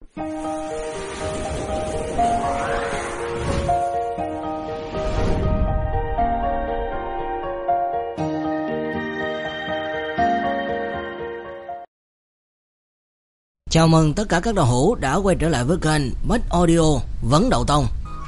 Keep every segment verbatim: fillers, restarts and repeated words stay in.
Chào mừng tất cả các đạo hữu đã quay trở lại với kênh Bách Audio Vấn Đậu Tông.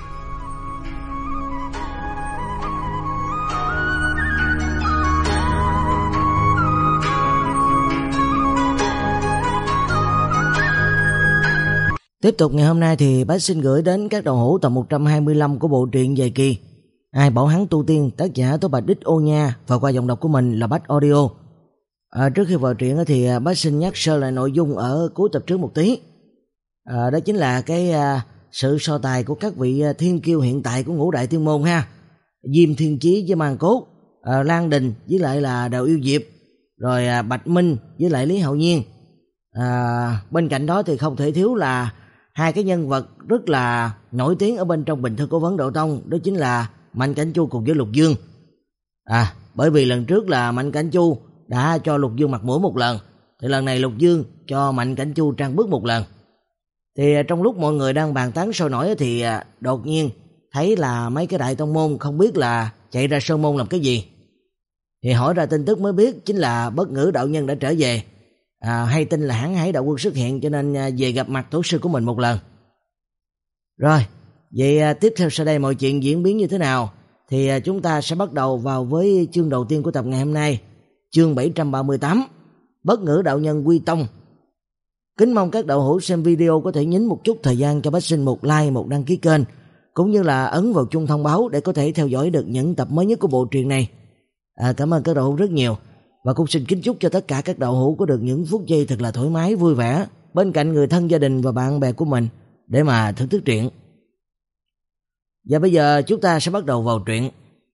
Tiếp tục ngày hôm nay thì Bách xin gửi đến các đạo hữu tập một trăm hai mươi lăm của bộ truyện dài kỳ Ai Bảo Hắn Tu Tiên, tác giả Tố Bạch Đích Ô Nha, và qua giọng đọc của mình là Bách Audio. À, trước khi vào truyện thì Bách xin nhắc sơ lại nội dung ở cuối tập trước một tí. À, đó chính là cái à, sự so tài của các vị thiên kiêu hiện tại của ngũ đại tiên môn ha. Diêm Thiên Chí với Màn Cốt, à, Lan Đình với lại là Đào Yêu Diệp, rồi à, Bạch Minh với lại Lý Hạo Nhiên. À, bên cạnh đó thì không thể thiếu là hai cái nhân vật rất là nổi tiếng ở bên trong bình thư của Vấn Đậu Tông, đó chính là Mạnh Cảnh Chu cùng với Lục Dương. À, bởi vì lần trước là Mạnh Cảnh Chu đã cho Lục Dương mặt mũi một lần, thì lần này Lục Dương cho Mạnh Cảnh Chu trang bước một lần. Thì trong lúc mọi người đang bàn tán sôi nổi thì đột nhiên thấy là mấy cái đại tông môn không biết là chạy ra sơn môn làm cái gì. Thì hỏi ra tin tức mới biết chính là Bất Ngữ đạo nhân đã trở về. À, hay tin là Hán Hải đạo quân xuất hiện cho nên về gặp mặt tổ sư của mình một lần. Rồi, vậy tiếp theo sau đây mọi chuyện diễn biến như thế nào thì chúng ta sẽ bắt đầu vào với chương đầu tiên của tập ngày hôm nay, chương bảy trăm ba mươi tám, Bất Ngữ đạo nhân quy tông. Kính mong các đạo hữu xem video có thể nhín một chút thời gian cho Bách Sinh một like, một đăng ký kênh, cũng như là ấn vào chuông thông báo để có thể theo dõi được những tập mới nhất của bộ truyện này. À, cảm ơn các đạo hữu rất nhiều, và cũng xin kính chúc cho tất cả các đạo hữu có được những phút giây thật là thoải mái, vui vẻ bên cạnh người thân, gia đình và bạn bè của mình để mà thưởng thức truyện. Và bây giờ chúng ta sẽ bắt đầu vào truyện.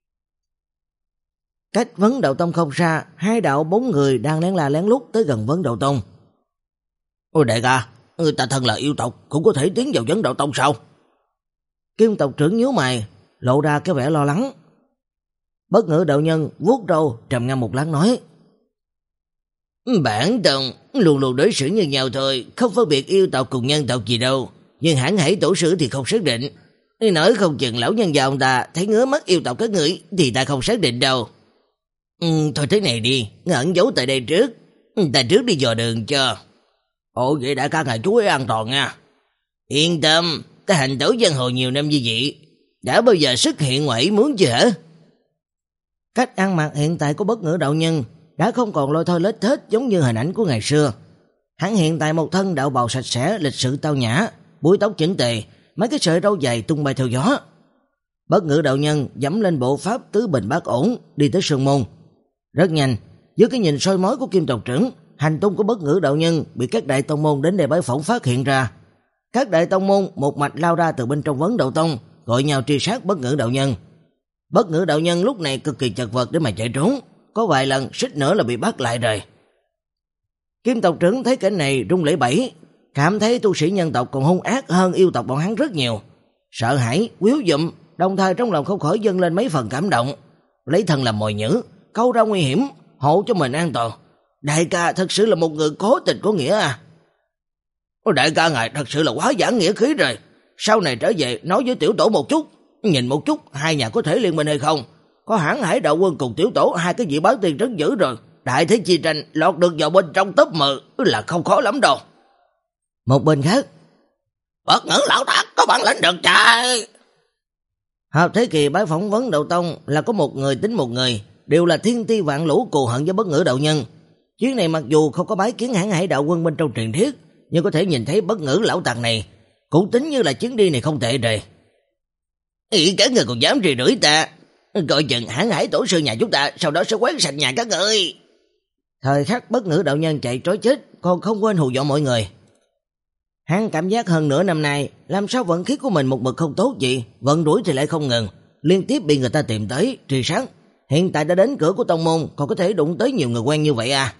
Cách Vấn Đậu Tông không xa, hai đạo bốn người đang lén la lén lút tới gần Vấn Đậu Tông. Ôi đại ca, người ta thân là yêu tộc cũng có thể tiến vào Vấn Đậu Tông sao? Kim tộc trưởng nhíu mày, lộ ra cái vẻ lo lắng. Bất Ngữ đạo nhân vuốt râu trầm ngâm một lát nói: Bản tông luôn luôn đối xử như nhau thôi, không phân biệt yêu tộc cùng nhân tộc gì đâu. Nhưng Hán Hải tổ sư thì không xác định. Nói không chừng lão nhân già ông ta thấy ngứa mắt yêu tộc các người thì ta không xác định đâu. Ừ, thôi thế này đi, ẩn giấu tại đây trước, ta trước đi dò đường cho. Ồ vậy đã ca ngài chú ý an toàn nha. Yên tâm, ta hành tẩu giang hồ nhiều năm như vậy, đã bao giờ xuất hiện ngoài ý muốn chưa hả? Cách ăn mặc hiện tại của Bất Ngữ đạo nhân đã không còn lôi thôi lết thết giống như hình ảnh của ngày xưa. Hắn hiện tại một thân đạo bào sạch sẽ, lịch sự tao nhã, búi tóc chỉnh tề, mấy cái sợi râu dài tung bay theo gió. Bất Ngữ đạo nhân dẫm lên bộ pháp tứ bình bát ổn, đi tới sơn môn. Rất nhanh, dưới cái nhìn soi mói của Kim tộc trưởng, hành tung của Bất Ngữ đạo nhân bị các đại tông môn đến đây bái phỏng phát hiện ra. Các đại tông môn một mạch lao ra từ bên trong Vấn Đậu Tông, gọi nhau truy sát Bất Ngữ đạo nhân. Bất Ngữ đạo nhân lúc này cực kỳ chật vật để mà chạy trốn, có vài lần suýt nữa là bị bắt lại rồi. Kim tộc trưởng thấy cảnh này run lẩy bẩy, cảm thấy tu sĩ nhân tộc còn hung ác hơn yêu tộc bọn hắn rất nhiều, sợ hãi, quýu dụm, đồng thời trong lòng không khỏi dâng lên mấy phần cảm động, lấy thân làm mồi nhử, câu ra nguy hiểm, hộ cho mình an toàn. Đại ca thật sự là một người cố tình có nghĩa à? Đại ca ngài thật sự là quá giảng nghĩa khí rồi. Sau này trở về nói với tiểu tổ một chút, nhìn một chút hai nhà có thể liên minh hay không. Có Hán Hải đạo quân cùng tiểu tổ hai cái vị bán tiền rất dữ rồi, đại thế chi tranh lọt được vào bên trong top mười là không khó lắm đâu. Một bên khác, Bất Ngữ lão tạc có bản lĩnh được chạy. Hợp Thế Kỳ bái phỏng Vấn Đậu Tông là có một người tính một người, đều là thiên ti vạn lũ cù hận với Bất Ngữ đạo nhân. Chuyến này mặc dù không có bái kiến Hán Hải đạo quân bên trong truyền thuyết, nhưng có thể nhìn thấy Bất Ngữ lão tạc này, cũng tính như là chuyến đi này không tệ rồi. Ý các người còn dám rì rưỡi ta, coi chừng Hán Hải tổ sư nhà chúng ta sau đó sẽ quét sạch nhà các người. Thời khắc Bất Ngữ đạo nhân chạy trối chết, còn không quên hù dọa mọi người. Hắn cảm giác hơn nửa năm nay làm sao vận khí của mình một mực không tốt gì, vận đuổi thì lại không ngừng, liên tiếp bị người ta tìm tới truy sát. Hiện tại đã đến cửa của tông môn, còn có thể đụng tới nhiều người quen như vậy à?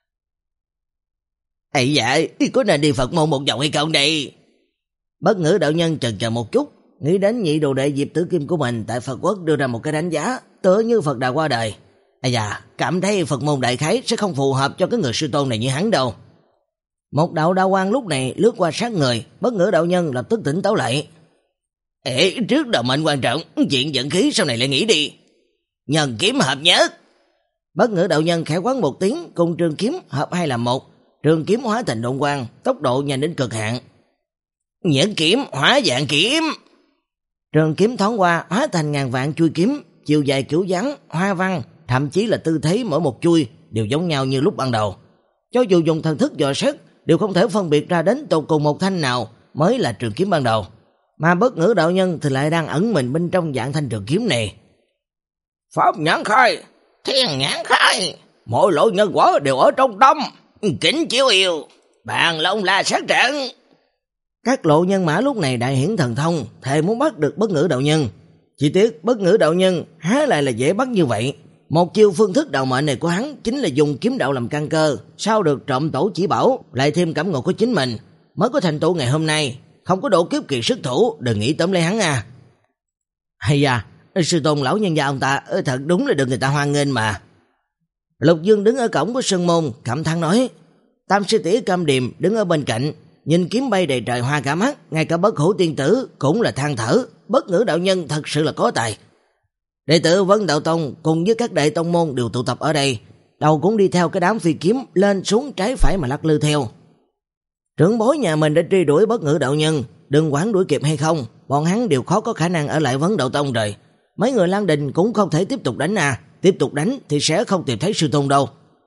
Ây dạ, có nên đi Phật môn một vòng hay không đây? Bất Ngữ đạo nhân chần chờ một chút, nghĩ đến nhị đồ đệ Diệp Tử Kim của mình tại Phật Quốc đưa ra một cái đánh giá, tựa như Phật đã qua đời. Ây da, cảm thấy Phật môn đại khái sẽ không phù hợp cho cái người sư tôn này như hắn đâu. Một đạo đao quang lúc này lướt qua sát người, Bất Ngữ đạo nhân lập tức tỉnh táo lại. Ê, trước đầu mệnh quan trọng, chuyện vận khí sau này lại nghĩ đi. Nhân kiếm hợp nhất. Bất Ngữ đạo nhân khẽ quát một tiếng, cùng trường kiếm hợp hai làm một, trường kiếm hóa thành độn quang, tốc độ nhanh đến cực hạn. Nhẫn kiếm hóa vạn kiếm. Trường kiếm thoáng qua hóa thành ngàn vạn chuôi kiếm, chiều dài kiểu dáng, hoa văn, thậm chí là tư thế mỗi một chuôi đều giống nhau như lúc ban đầu. Cho dù dùng thần thức dò xét, đều không thể phân biệt ra đến tột cùng một thanh nào mới là trường kiếm ban đầu. Mà Bất Ngữ đạo nhân thì lại đang ẩn mình bên trong dạng thanh trường kiếm này. Pháp nhãn khai, thiên nhãn khai, mỗi loại nhân quả đều ở trong tâm, kính chiếu yêu, bàn long la sát trận. Các lộ nhân mã lúc này đại hiển thần thông, thề muốn bắt được Bất Ngữ đạo nhân. Chỉ tiếc Bất Ngữ đạo nhân há lại là dễ bắt như vậy. Một chiêu phương thức đạo mệnh này của hắn chính là dùng kiếm đạo làm căn cơ, sau được trộm tổ chỉ bảo, lại thêm cảm ngộ của chính mình, mới có thành tựu ngày hôm nay. Không có độ kiếp kỳ sức thủ, đừng nghĩ tóm lấy hắn à. Hay da, sư tôn lão nhân gia ông ta thật đúng là được người ta hoan nghênh mà. Lục Dương đứng ở cổng của sơn môn, cảm thán nói. Tam sư tỷ Cam Điềm đứng ở bên cạnh, nhìn kiếm bay đầy trời hoa cả mắt, ngay cả Bất Hủ tiên tử cũng là than thở, Bất Ngữ đạo nhân thật sự là có tài. Đệ tử Vân Đạo Tông cùng với các đại tông môn đều tụ tập ở đây, đầu cũng đi theo cái đám phi kiếm lên xuống trái phải mà lắc lư theo. Trưởng bối nhà mình đã truy đuổi Bất Ngữ đạo nhân, đừng quản đuổi kịp hay không, bọn hắn đều khó có khả năng ở lại Vân Đạo Tông rồi. Mấy người Lan Đình cũng không thể tiếp tục đánh à, tiếp tục đánh thì sẽ không tìm thấy sư tôn đâu.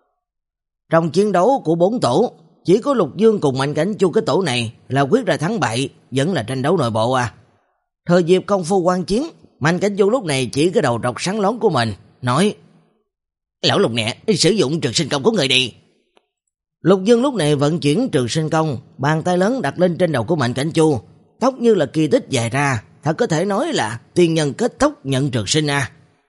Trong chiến đấu của bốn tổ, chỉ có Lục Dương cùng Mạnh Cảnh Chu cái tổ này là quyết ra thắng bại, vẫn là tranh đấu nội bộ à. Thời dịp công phu quan chiến, Mạnh Cảnh Chu lúc này chỉ cái đầu trọc sáng lón của mình, nói: Lão Lục nè, sử dụng trường sinh công của người đi. Lục Dương lúc này vận chuyển trường sinh công, bàn tay lớn đặt lên trên đầu của Mạnh Cảnh Chu, tóc như là kỳ tích dài ra, thật có thể nói là tiên nhân kết tóc nhận trường sinh à.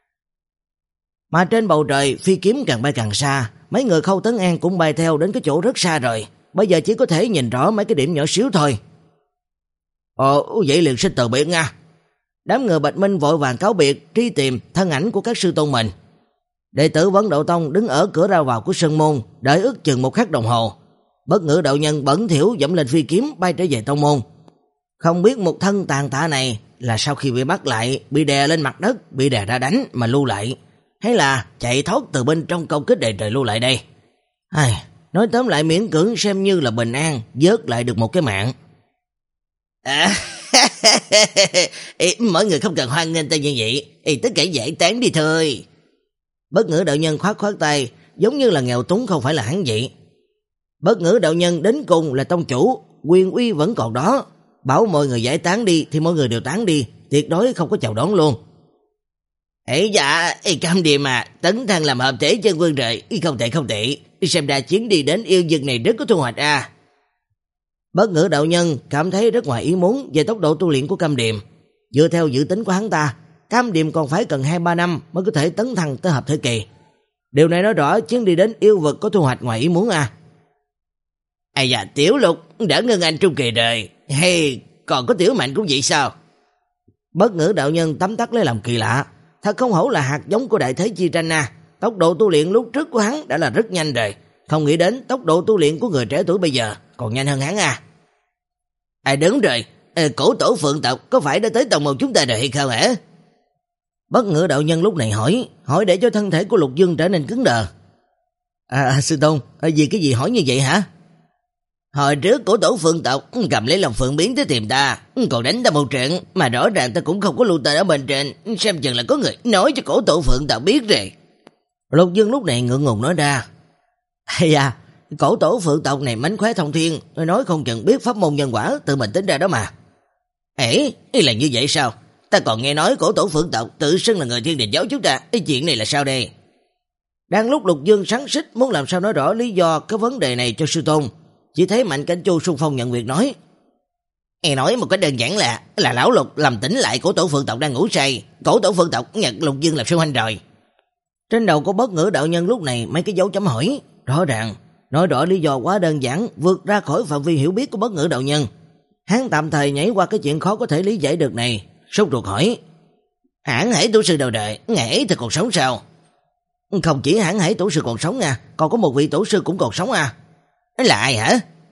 Mà trên bầu trời phi kiếm càng bay càng xa, mấy người Khâu Tấn An cũng bay theo đến cái chỗ rất xa rồi, bây giờ chỉ có thể nhìn rõ mấy cái điểm nhỏ xíu thôi. Ồ, vậy liền xin từ biệt nha. Đám người Bạch Minh vội vàng cáo biệt, truy tìm thân ảnh của các sư tôn mình. Đệ tử Vân Đạo Tông đứng ở cửa ra vào của sơn môn, đợi ước chừng một khắc đồng hồ. Bất Ngữ đạo nhân bẩn thỉu dẫm lên phi kiếm bay trở về tông môn. Không biết một thân tàn tạ này là sau khi bị bắt lại, bị đè lên mặt đất, bị đè ra đánh mà lưu lại, hay là chạy thoát từ bên trong công kích đầy trời lưu lại đây. Ai, nói tóm lại miễn cưỡng xem như là bình an, vớt lại được một cái mạng. À, mọi người không cần hoan nghênh ta như vậy, tất cả giải tán đi thôi. Bất Ngữ đạo nhân khoát khoát tay, giống như là nghèo túng không phải là hắn vậy. Bất Ngữ đạo nhân đến cùng là tông chủ, quyền uy vẫn còn đó, bảo mọi người giải tán đi thì mọi người đều tán đi, tuyệt đối không có chào đón luôn. Ấy dạ, Cam Điềm mà, tấn thăng làm hợp thể chân vương rồi, không tệ không tệ, xem ra chuyến đi đến yêu vực này rất có thu hoạch à. Bất Ngữ đạo nhân cảm thấy rất ngoài ý muốn về tốc độ tu luyện của Cam Điềm. Dựa theo dự tính của hắn ta, Cam Điềm còn phải cần hai ba năm mới có thể tấn thăng tới hợp thể kỳ. Điều này nói rõ chuyến đi đến yêu vực có thu hoạch ngoài ý muốn à. Ây da, Tiểu Lục đã ngân anh trung kỳ rồi, hay còn có Tiểu Mạnh cũng vậy sao? Bất Ngữ đạo nhân tấm tắc lấy làm kỳ lạ, thật không hổ là hạt giống của đại thế chi tranh à. Tốc độ tu luyện lúc trước của hắn đã là rất nhanh rồi, không nghĩ đến tốc độ tu luyện của người trẻ tuổi bây giờ còn nhanh hơn hắn à. À đúng rồi, cổ tổ Phượng tộc có phải đã tới tông môn chúng ta rồi hay không hả? Bất Ngữ đạo nhân lúc này hỏi, hỏi để cho thân thể của Lục Dương trở nên cứng đờ. À sư tôn, vì cái gì hỏi như vậy hả? Hồi trước cổ tổ Phượng tộc cầm lấy lòng phượng biến tới tìm ta, còn đánh ta một trận, mà rõ ràng ta cũng không có lưu tên ở bên trên, xem chừng là có người nói cho cổ tổ Phượng tộc biết rồi. Lục Dương lúc này ngượng ngùng nói ra. Hay à, cổ tổ Phượng tộc này mánh khóe thông thiên, nói không chừng biết pháp môn nhân quả tự mình tính ra đó mà. Ê, là như vậy sao? Ta còn nghe nói cổ tổ Phượng tộc tự xưng là người thiên đình giáo chúng ta, cái chuyện này là sao đây? Đang lúc Lục Dương sắn xích muốn làm sao nói rõ lý do cái vấn đề này cho sư tôn, chỉ thấy Mạnh Cảnh Chu xung phong nhận việc nói. Nghe nói một cái đơn giản là là lão Lục làm tỉnh lại cổ tổ Phượng tộc đang ngủ say, cổ tổ Phượng tộc nhận Lục Dương làm sư huynh rồi. Trên đầu của Bất Ngữ đạo nhân lúc này mấy cái dấu chấm hỏi, rõ ràng nói rõ lý do quá đơn giản, vượt ra khỏi phạm vi hiểu biết của Bất Ngữ đạo nhân. Hắn tạm thời nhảy qua cái chuyện khó có thể lý giải được này, sốt ruột hỏi. Hãn Hải tổ sư đầu đời, ngày ấy thì còn sống sao? Không chỉ Hãn Hải tổ sư còn sống à, còn có một vị tổ sư cũng còn sống à. Là ai hả?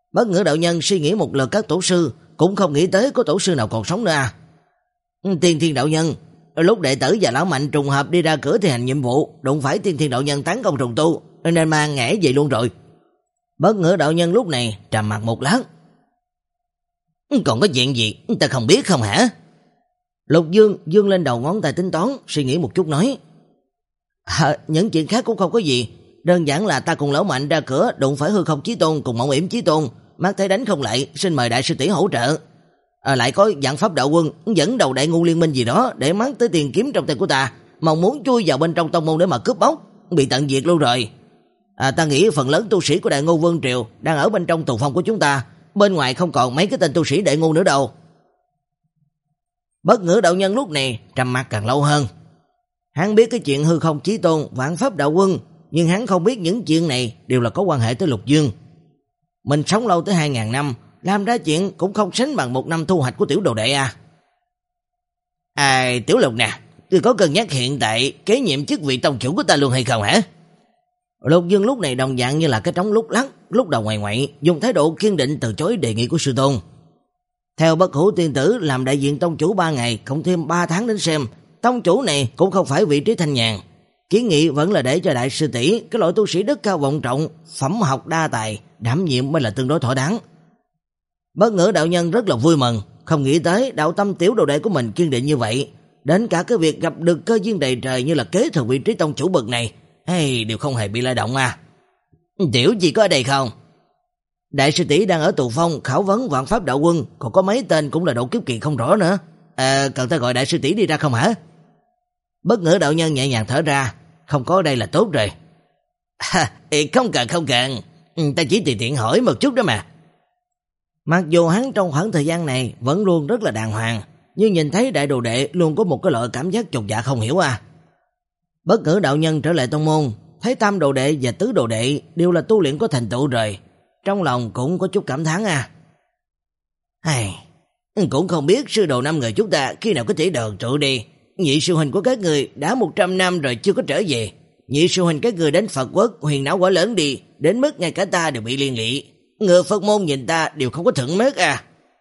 Bất Ngữ đạo nhân suy nghĩ một lượt các tổ sư, cũng không nghĩ tới có tổ sư nào còn sống nữa à. Tiên Thiên đạo nhân, lúc đệ tử và lão mạnh trùng hợp đi ra cửa thi hành nhiệm vụ, đụng phải Tiên Thiên đạo nhân tấn công trùng tu, nên mang ngã về luôn rồi. Bất Ngữ đạo nhân lúc này trầm mặt một lát. Còn có chuyện gì ta không biết không hả? Lục Dương dương lên đầu ngón tay tính toán, suy nghĩ một chút nói. À, những chuyện khác cũng không có gì, đơn giản là ta cùng lão mạnh ra cửa đụng phải Hư Không Chí Tôn cùng Mộng Yểm Chí Tôn, mắt thấy đánh không lại, xin mời đại sư tỷ hỗ trợ. À, lại có Vạn Pháp đạo quân dẫn đầu đại ngu liên minh gì đó để mắng tới tiền kiếm trong tay của ta, mong muốn chui vào bên trong tông môn để mà cướp bóc, bị tận diệt luôn rồi. À, ta nghĩ phần lớn tu sĩ của đại ngu vương triều đang ở bên trong tù phong của chúng ta, bên ngoài không còn mấy cái tên tu sĩ đại ngu nữa đâu. Bất Ngữ đạo nhân lúc này trầm mặc càng lâu hơn. Hắn biết cái chuyện Hư Không Chí Tôn, Vạn Pháp đạo quân, nhưng hắn không biết những chuyện này đều là có quan hệ tới Lục Dương. Mình sống lâu tới hai ngàn năm, làm ra chuyện cũng không sánh bằng một năm thu hoạch của tiểu đồ đệ à. À, Tiểu Lục nè, tôi có cân nhắc hiện tại kế nhiệm chức vị tông chủ của ta luôn hay không hả? Lục Dương lúc này đồng dạng như là cái trống lúc lắc, lúc đầu ngoại ngoại, dùng thái độ kiên định từ chối đề nghị của sư tôn. Theo Bất Hủ tiên tử làm đại diện tông chủ ba ngày, cộng thêm ba tháng đến xem, tông chủ này cũng không phải vị trí thanh nhàn. Kiến nghị vẫn là để cho đại sư tỷ, cái loại tu sĩ đức cao vọng trọng, phẩm học đa tài, đảm nhiệm mới là tương đối thỏa đáng. Bất Ngữ đạo nhân rất là vui mừng, không nghĩ tới đạo tâm tiểu đồ đệ của mình kiên định như vậy, đến cả cái việc gặp được cơ duyên đầy trời như là kế thừa vị trí tông chủ bậc này, hay đều không hề bị lay động à. Tiểu gì có ở đây không? Đại sư tỷ đang ở tù phong khảo vấn Vạn Pháp đạo quân, còn có mấy tên cũng là độ kiếp kỳ không rõ nữa. À, cần ta gọi đại sư tỷ đi ra không hả? Bất Ngữ đạo nhân nhẹ nhàng thở ra, không có ở đây là tốt rồi. À, không cần không cần, ta chỉ tùy tiện hỏi một chút đó mà. Mặc dù hắn trong khoảng thời gian này vẫn luôn rất là đàng hoàng, nhưng nhìn thấy đại đồ đệ luôn có một cái loại cảm giác chột dạ không hiểu à. Bất Ngữ đạo nhân trở lại tông môn, thấy tam đồ đệ và tứ đồ đệ đều là tu luyện có thành tựu rồi, trong lòng cũng có chút cảm thán à. Ai, cũng không biết sư đồ năm người chúng ta khi nào có thể đờn trụ đi. Nhị sư huynh của các người đã một trăm năm rồi chưa có trở về. Nhị sư huynh các người đến Phật quốc huyền não quả lớn đi, đến mức ngay cả ta đều bị liên lụy. Người Phật môn nhìn ta đều không có thuận mắt à.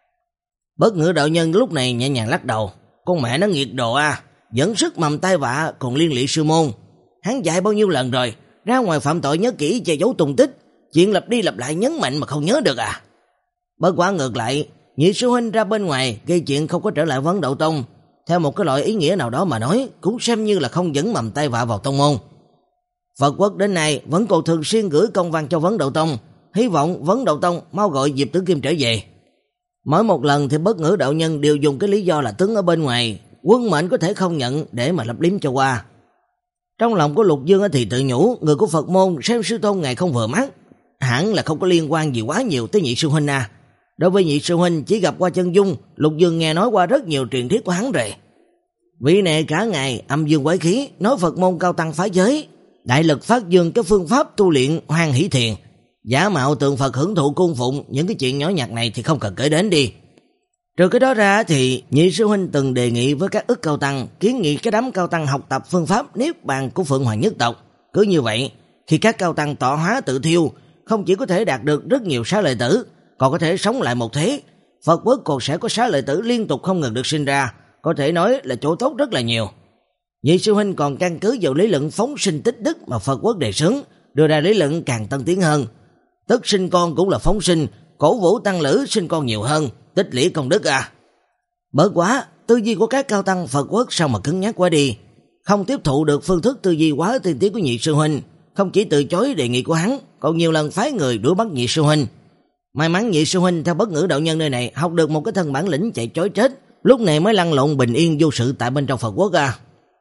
Bất Ngữ đạo nhân lúc này nhẹ nhàng lắc đầu. Con mẹ nó nghiệt đồ à, dẫn sức mầm tai vạ còn liên lụy sư môn. Hắn dạy bao nhiêu lần rồi, ra ngoài phạm tội nhớ kỹ che giấu tung tích, chuyện lặp đi lặp lại nhấn mạnh mà không nhớ được à. Bất quá ngược lại, nhị sư huynh ra bên ngoài gây chuyện không có trở lại Vấn Đậu Tông, theo một cái loại ý nghĩa nào đó mà nói, cũng xem như là không dẫn mầm tai vạ vào tông môn. Phật quốc đến nay vẫn còn thường xuyên gửi công văn cho Vấn Đậu Tông, hy vọng Vấn Đậu Tông mau gọi Diệp Tử Kim trở về. Mỗi một lần thì Bất Ngữ đạo nhân đều dùng cái lý do là tướng ở bên ngoài, quân mệnh có thể không nhận để mà lấp liếm cho qua. Trong lòng của Lục Dương thì tự nhủ, người của Phật môn xem sư tôn ngài không vừa mắt, hẳn là không có liên quan gì quá nhiều tới nhị sư huynh à. Đối với nhị sư huynh chỉ gặp qua chân dung, Lục Dương nghe nói qua rất nhiều truyền thuyết của hắn rồi. Vị này cả ngày âm dương quái khí, nói Phật môn cao tăng phá giới, đại lực phát dương cái phương pháp tu luyện Hoan Hỷ Thiền, giả mạo tượng Phật hưởng thụ cung phụng, những cái chuyện nhỏ nhặt này thì không cần kể đến đi. Trừ cái đó ra thì nhị sư huynh từng đề nghị với các ức cao tăng, kiến nghị cái đám cao tăng học tập phương pháp niết bàn của Phượng Hoàng nhất tộc. Cứ như vậy, khi các cao tăng tọa hóa tự thiêu, không chỉ có thể đạt được rất nhiều xá lợi tử, còn có thể sống lại một thế. Phật quốc còn sẽ có xá lợi tử liên tục không ngừng được sinh ra, có thể nói là chỗ tốt rất là nhiều. Nhị sư huynh còn căn cứ vào lý luận phóng sinh tích đức mà Phật quốc đề xướng, đưa ra lý luận càng tân tiến hơn. Tức sinh con cũng là phóng sinh, cổ vũ tăng lữ sinh con nhiều hơn, tích lũy công đức à. Bởi quá, tư duy của các cao tăng Phật quốc sao mà cứng nhắc quá đi, không tiếp thụ được phương thức tư duy quá tiên tiến của nhị sư huynh, không chỉ từ chối đề nghị của hắn, còn nhiều lần phái người đuổi bắt nhị sư huynh. May mắn nhị sư huynh theo Bất Ngữ đạo nhân nơi này học được một cái thân bản lĩnh chạy chối chết, lúc này mới lăn lộn bình yên vô sự tại bên trong Phật quốc à.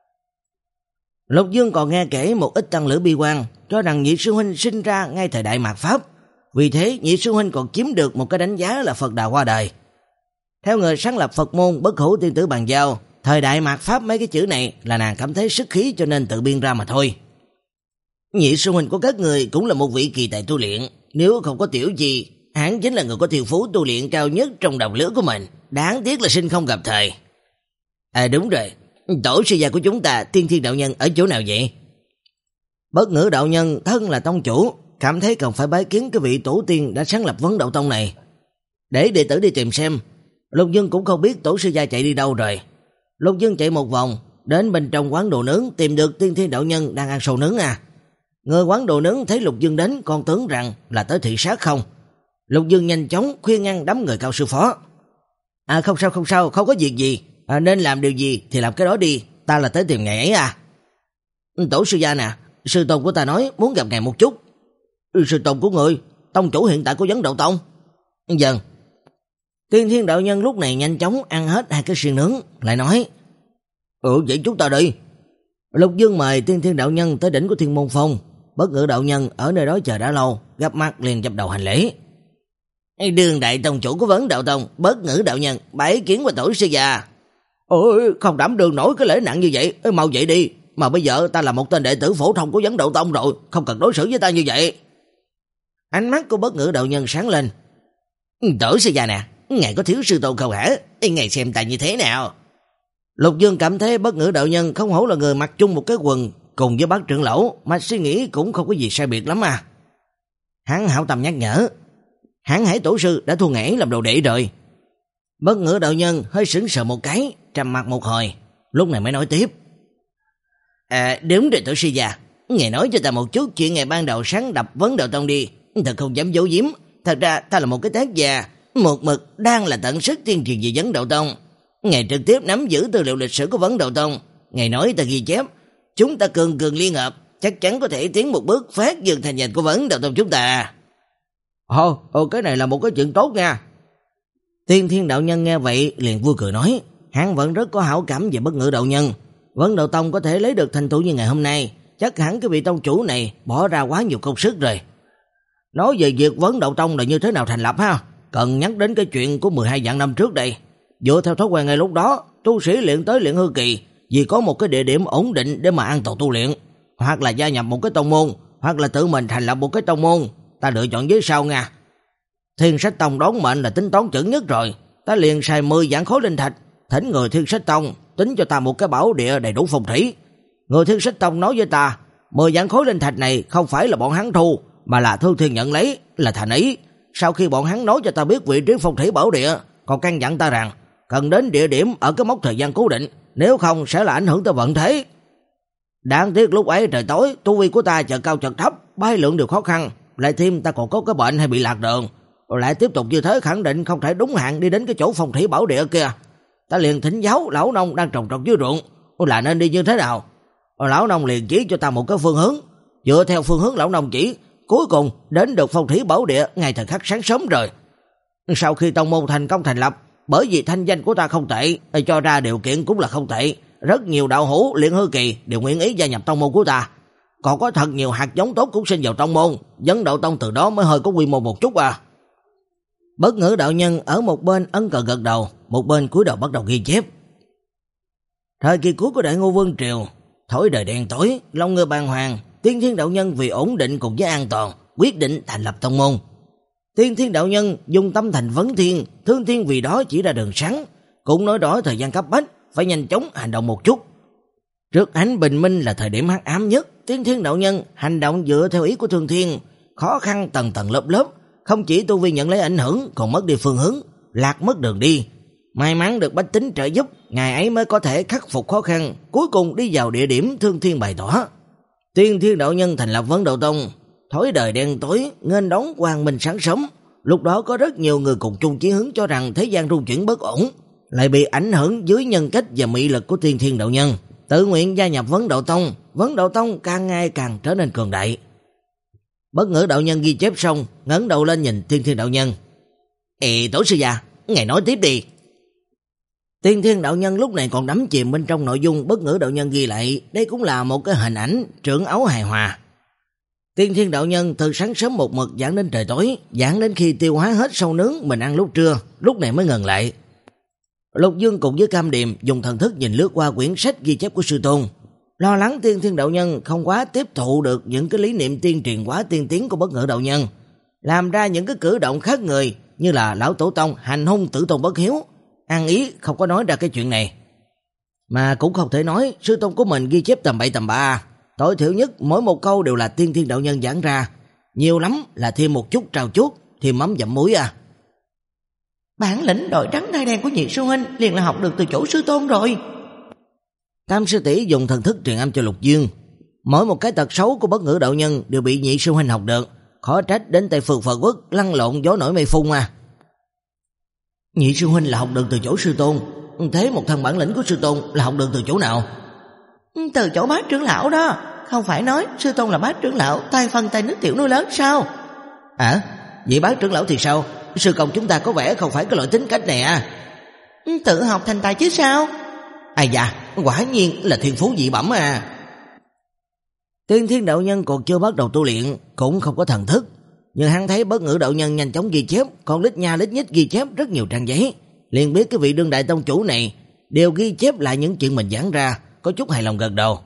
Lục Dương còn nghe kể một ít tăng lữ bi quan, cho rằng nhị sư huynh sinh ra ngay thời đại mạt Pháp, vì thế nhị sư huynh còn chiếm được một cái đánh giá là Phật Đà qua đời. Theo người sáng lập Phật môn Bất Hủ tiên tử bàn giao, thời đại mạt Pháp mấy cái chữ này là nàng cảm thấy sức khí cho nên tự biên ra mà thôi. Nhị sư huynh của các người cũng là một vị kỳ tài tu luyện, nếu không có tiểu gì, hắn chính là người có thiên phú tu luyện cao nhất trong đồng lứa của mình, đáng tiếc là sinh không gặp thời. À đúng rồi, tổ sư gia của chúng ta Tiên Thiên đạo nhân ở chỗ nào vậy? Bất Ngữ đạo nhân thân là tông chủ, cảm thấy cần phải bái kiến cái vị tổ tiên đã sáng lập Vấn Đạo Tông này. Để đệ tử đi tìm xem. Lục Dương cũng không biết tổ sư gia chạy đi đâu rồi. Lục Dương chạy một vòng, đến bên trong quán đồ nướng tìm được Tiên Thiên đạo nhân đang ăn sầu nướng à. Người quán đồ nướng thấy Lục Dương đến còn tưởng rằng là tới thị sát không. Lục Dương nhanh chóng khuyên ngăn đám người Cao sư phó. À không sao không sao, không có việc gì, à, nên làm điều gì thì làm cái đó đi, ta là tới tìm ngài ấy à. Tổ sư gia nè, sư tôn của ta nói muốn gặp ngài một chút. Sư tôn của người, tông chủ hiện tại của Vấn Đạo Tông. Dần. Tiên Thiên đạo nhân lúc này nhanh chóng ăn hết hai cái xiên nướng, lại nói: Ừ vậy chúng ta đi. Lục Dương mời Tiên Thiên đạo nhân tới đỉnh của Thiên Môn Phong. Bất Ngữ đạo nhân ở nơi đó chờ đã lâu, gặp mặt liền dập đầu hành lễ. Đương đại tông chủ của Vấn Đạo Tông, Bất Ngữ đạo nhân bái kiến qua tổ sư già. Ôi, không đảm đương nổi cái lễ nặng như vậy, mau vậy đi. Mà bây giờ ta là một tên đệ tử phổ thông của Vấn Đạo Tông rồi, không cần đối xử với ta như vậy. Ánh mắt của Bất Ngữ đạo nhân sáng lên. Tổ sư già nè, ngài có thiếu sư tôn không hả? Ngài xem ta như thế nào? Lục Dương cảm thấy Bất Ngữ đạo nhân không hổ là người mặc chung một cái quần cùng với Bát trưởng lão, mà suy nghĩ cũng không có gì sai biệt lắm à. Hắn hảo tâm nhắc nhở: Hán Hải tổ sư đã thu ngải làm đồ đệ rồi. Bất Ngữ đạo nhân hơi sững sờ một cái, trầm mặc một hồi, lúc này mới nói tiếp: À đúng rồi tổ sư già, ngài nói cho ta một chút chuyện ngày ban đầu sáng lập Vấn Đạo Tông đi. Thật không dám giấu giếm, thật ra ta là một cái tác gia, một mực đang là tận sức tuyên truyền về Vấn Đạo Tông. Ngài trực tiếp nắm giữ tư liệu lịch sử của Vấn Đạo Tông. Ngài nói ta ghi chép, chúng ta cường cường liên hợp, chắc chắn có thể tiến một bước phát dương thành danh của Vấn Đạo Tông chúng ta. Ồ, ồ cái này là một cái chuyện tốt nha. Tiên Thiên đạo nhân nghe vậy liền vui cười nói, hắn vẫn rất có hảo cảm về Bất Ngữ đạo nhân. Vấn Đạo Tông có thể lấy được thành tựu như ngày hôm nay, chắc hẳn cái vị tông chủ này bỏ ra quá nhiều công sức rồi. Nói về việc Vấn Đạo Tông là như thế nào thành lập ha, cần nhắc đến cái chuyện của mười hai vạn năm trước đây. Dựa theo thói quen ngay lúc đó, tu sĩ luyện tới luyện hư kỳ, vì có một cái địa điểm ổn định để mà an toàn tu luyện, hoặc là gia nhập một cái tông môn, hoặc là tự mình thành lập một cái tông môn. Ta lựa chọn dưới sau nha. Thiên Sách Tông đón mệnh là tính toán chuẩn nhất rồi, ta liền xài mười vạn khối linh thạch, thỉnh người Thiên Sách Tông tính cho ta một cái bảo địa đầy đủ phong thủy. Người Thiên Sách Tông nói với ta, mười vạn khối linh thạch này không phải là bọn hắn thu, mà là Thương Thiên nhận lấy, là thành ý. Sau khi bọn hắn nói cho ta biết vị trí phong thủy bảo địa, còn căn dặn ta rằng cần đến địa điểm ở cái mốc thời gian cố định, nếu không sẽ là ảnh hưởng tới vận thế. Đáng tiếc lúc ấy trời tối, tu vi của ta chợt cao chợt thấp, bay lượn đều khó khăn, lại thêm ta còn có cái bệnh hay bị lạc đường, rồi lại tiếp tục như thế khẳng định không thể đúng hạn đi đến cái chỗ phong thủy bảo địa kia. Ta liền thỉnh giáo lão nông đang trồng trọt dưới ruộng là nên đi như thế nào. Lão nông liền chỉ cho ta một cái phương hướng, dựa theo phương hướng lão nông chỉ, cuối cùng đến được phong thủy bảo địa ngay thời khắc sáng sớm rồi. Sau khi tông môn thành công thành lập, bởi vì thanh danh của ta không tệ, cho ra điều kiện cũng là không tệ, rất nhiều đạo hữu luyện hư kỳ đều nguyện ý gia nhập tông môn của ta. Còn có thật nhiều hạt giống tốt cũng sinh vào tông môn, Vấn Đạo Tông từ đó mới hơi có quy mô một chút à. Bất Ngữ đạo nhân ở một bên ấn cờ gật đầu, một bên cúi đầu bắt đầu ghi chép. Thời kỳ cuối của Đại Ngô Vương Triều, thổi đời đen tối, lòng người bàng hoàng, Tiên Thiên đạo nhân vì ổn định cùng với an toàn, quyết định thành lập tông môn. Tiên Thiên đạo nhân dùng tâm thành vấn thiên, Thương Thiên vì đó chỉ ra đường sáng, cũng nói rõ thời gian cấp bách, phải nhanh chóng hành động một chút. Trước ánh bình minh là thời điểm hắc ám nhất, Tiên Thiên đạo nhân hành động dựa theo ý của Thương Thiên, khó khăn tầng tầng lớp lớp, không chỉ tu vi nhận lấy ảnh hưởng, còn mất đi phương hướng, lạc mất đường đi. May mắn được bách tính trợ giúp, ngày ấy mới có thể khắc phục khó khăn, cuối cùng đi vào địa điểm Thương Thiên bày tỏ. Tiên Thiên đạo nhân thành lập Vấn Đạo Tông, thối đời đen tối, nghênh đón quang minh sáng sớm. Lúc đó có rất nhiều người cùng chung chí hướng cho rằng thế gian rung chuyển bất ổn, lại bị ảnh hưởng dưới nhân cách và mị lực của Tiên Thiên đạo nhân, tự nguyện gia nhập Vấn Đạo Tông. Vấn Đạo Tông càng ngày càng trở nên cường đại. Bất Ngữ đạo nhân ghi chép xong, ngẩng đầu lên nhìn Tiên Thiên đạo nhân. Ê tổ sư già, ngài nói tiếp đi. Tiên Thiên đạo nhân lúc này còn đắm chìm bên trong nội dung Bất Ngữ đạo nhân ghi lại, đây cũng là một cái hình ảnh trưởng ấu hài hòa. Tiên Thiên đạo nhân từ sáng sớm một mực giảng đến trời tối, giảng đến khi tiêu hóa hết sâu nướng mình ăn lúc trưa, lúc này mới ngừng lại. Lục Dương cùng với Cam Điềm dùng thần thức nhìn lướt qua quyển sách ghi chép của sư tôn, lo lắng Tiên Thiên đạo nhân không quá tiếp thụ được những cái lý niệm tiên truyền quá tiên tiến của Bất Ngữ đạo nhân, làm ra những cái cử động khác người như là lão tổ tông hành hung tử tôn bất hiếu, ăn ý không có nói ra cái chuyện này. Mà cũng không thể nói sư tôn của mình ghi chép tầm bậy tầm bạ, tối thiểu nhất mỗi một câu đều là Tiên Thiên đạo nhân giảng ra, nhiều lắm là thêm một chút trao chuốt, thêm mắm dặm muối à. Bản lĩnh đội trắng đai đen của nhị sư huynh liền là học được từ chỗ sư tôn rồi. Tam sư tỷ dùng thần thức truyền âm cho Lục Dương. Mỗi một cái tật xấu của Bất Ngữ đạo nhân đều bị nhị sư huynh học được, khó trách đến tay Phượng Phật Quốc lăn lộn gió nổi mây phun à. Nhị sư huynh là học được từ chỗ sư tôn, thế một thân bản lĩnh của sư tôn là học được từ chỗ nào? Từ chỗ bác trưởng lão đó. Không phải nói sư tôn là bác trưởng lão tay phân tay nước tiểu nuôi lớn sao? À, vậy bác trưởng lão thì sao? Sư công chúng ta có vẻ không phải cái loại tính cách này à. Tự học thành tài chứ sao? À dạ, quả nhiên là thiên phú dị bẩm à. Tiên Thiên đạo nhân còn chưa bắt đầu tu luyện, cũng không có thần thức, nhưng hắn thấy Bất Ngữ đạo nhân nhanh chóng ghi chép, còn lít nha lít nhít ghi chép rất nhiều trang giấy, liền biết cái vị đương đại tông chủ này đều ghi chép lại những chuyện mình giảng ra, có chút hài lòng gật đầu.